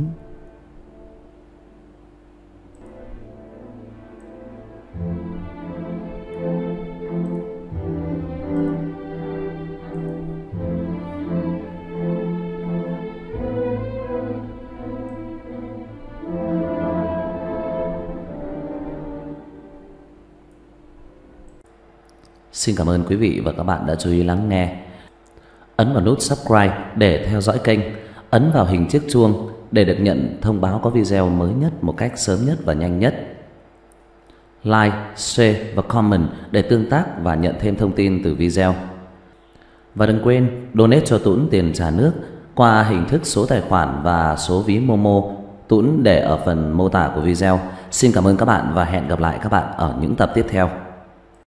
S1: Xin cảm ơn quý vị và các bạn đã chú ý lắng nghe. Ấn vào nút subscribe để theo dõi kênh. Ấn vào hình chiếc chuông để được nhận thông báo có video mới nhất một cách sớm nhất và nhanh nhất. Like, share và comment để tương tác và nhận thêm thông tin từ video. Và đừng quên donate cho Tuấn tiền trả nước qua hình thức số tài khoản và số ví Momo. Tuấn để ở phần mô tả của video. Xin cảm ơn các bạn và hẹn gặp lại các bạn ở những tập tiếp theo.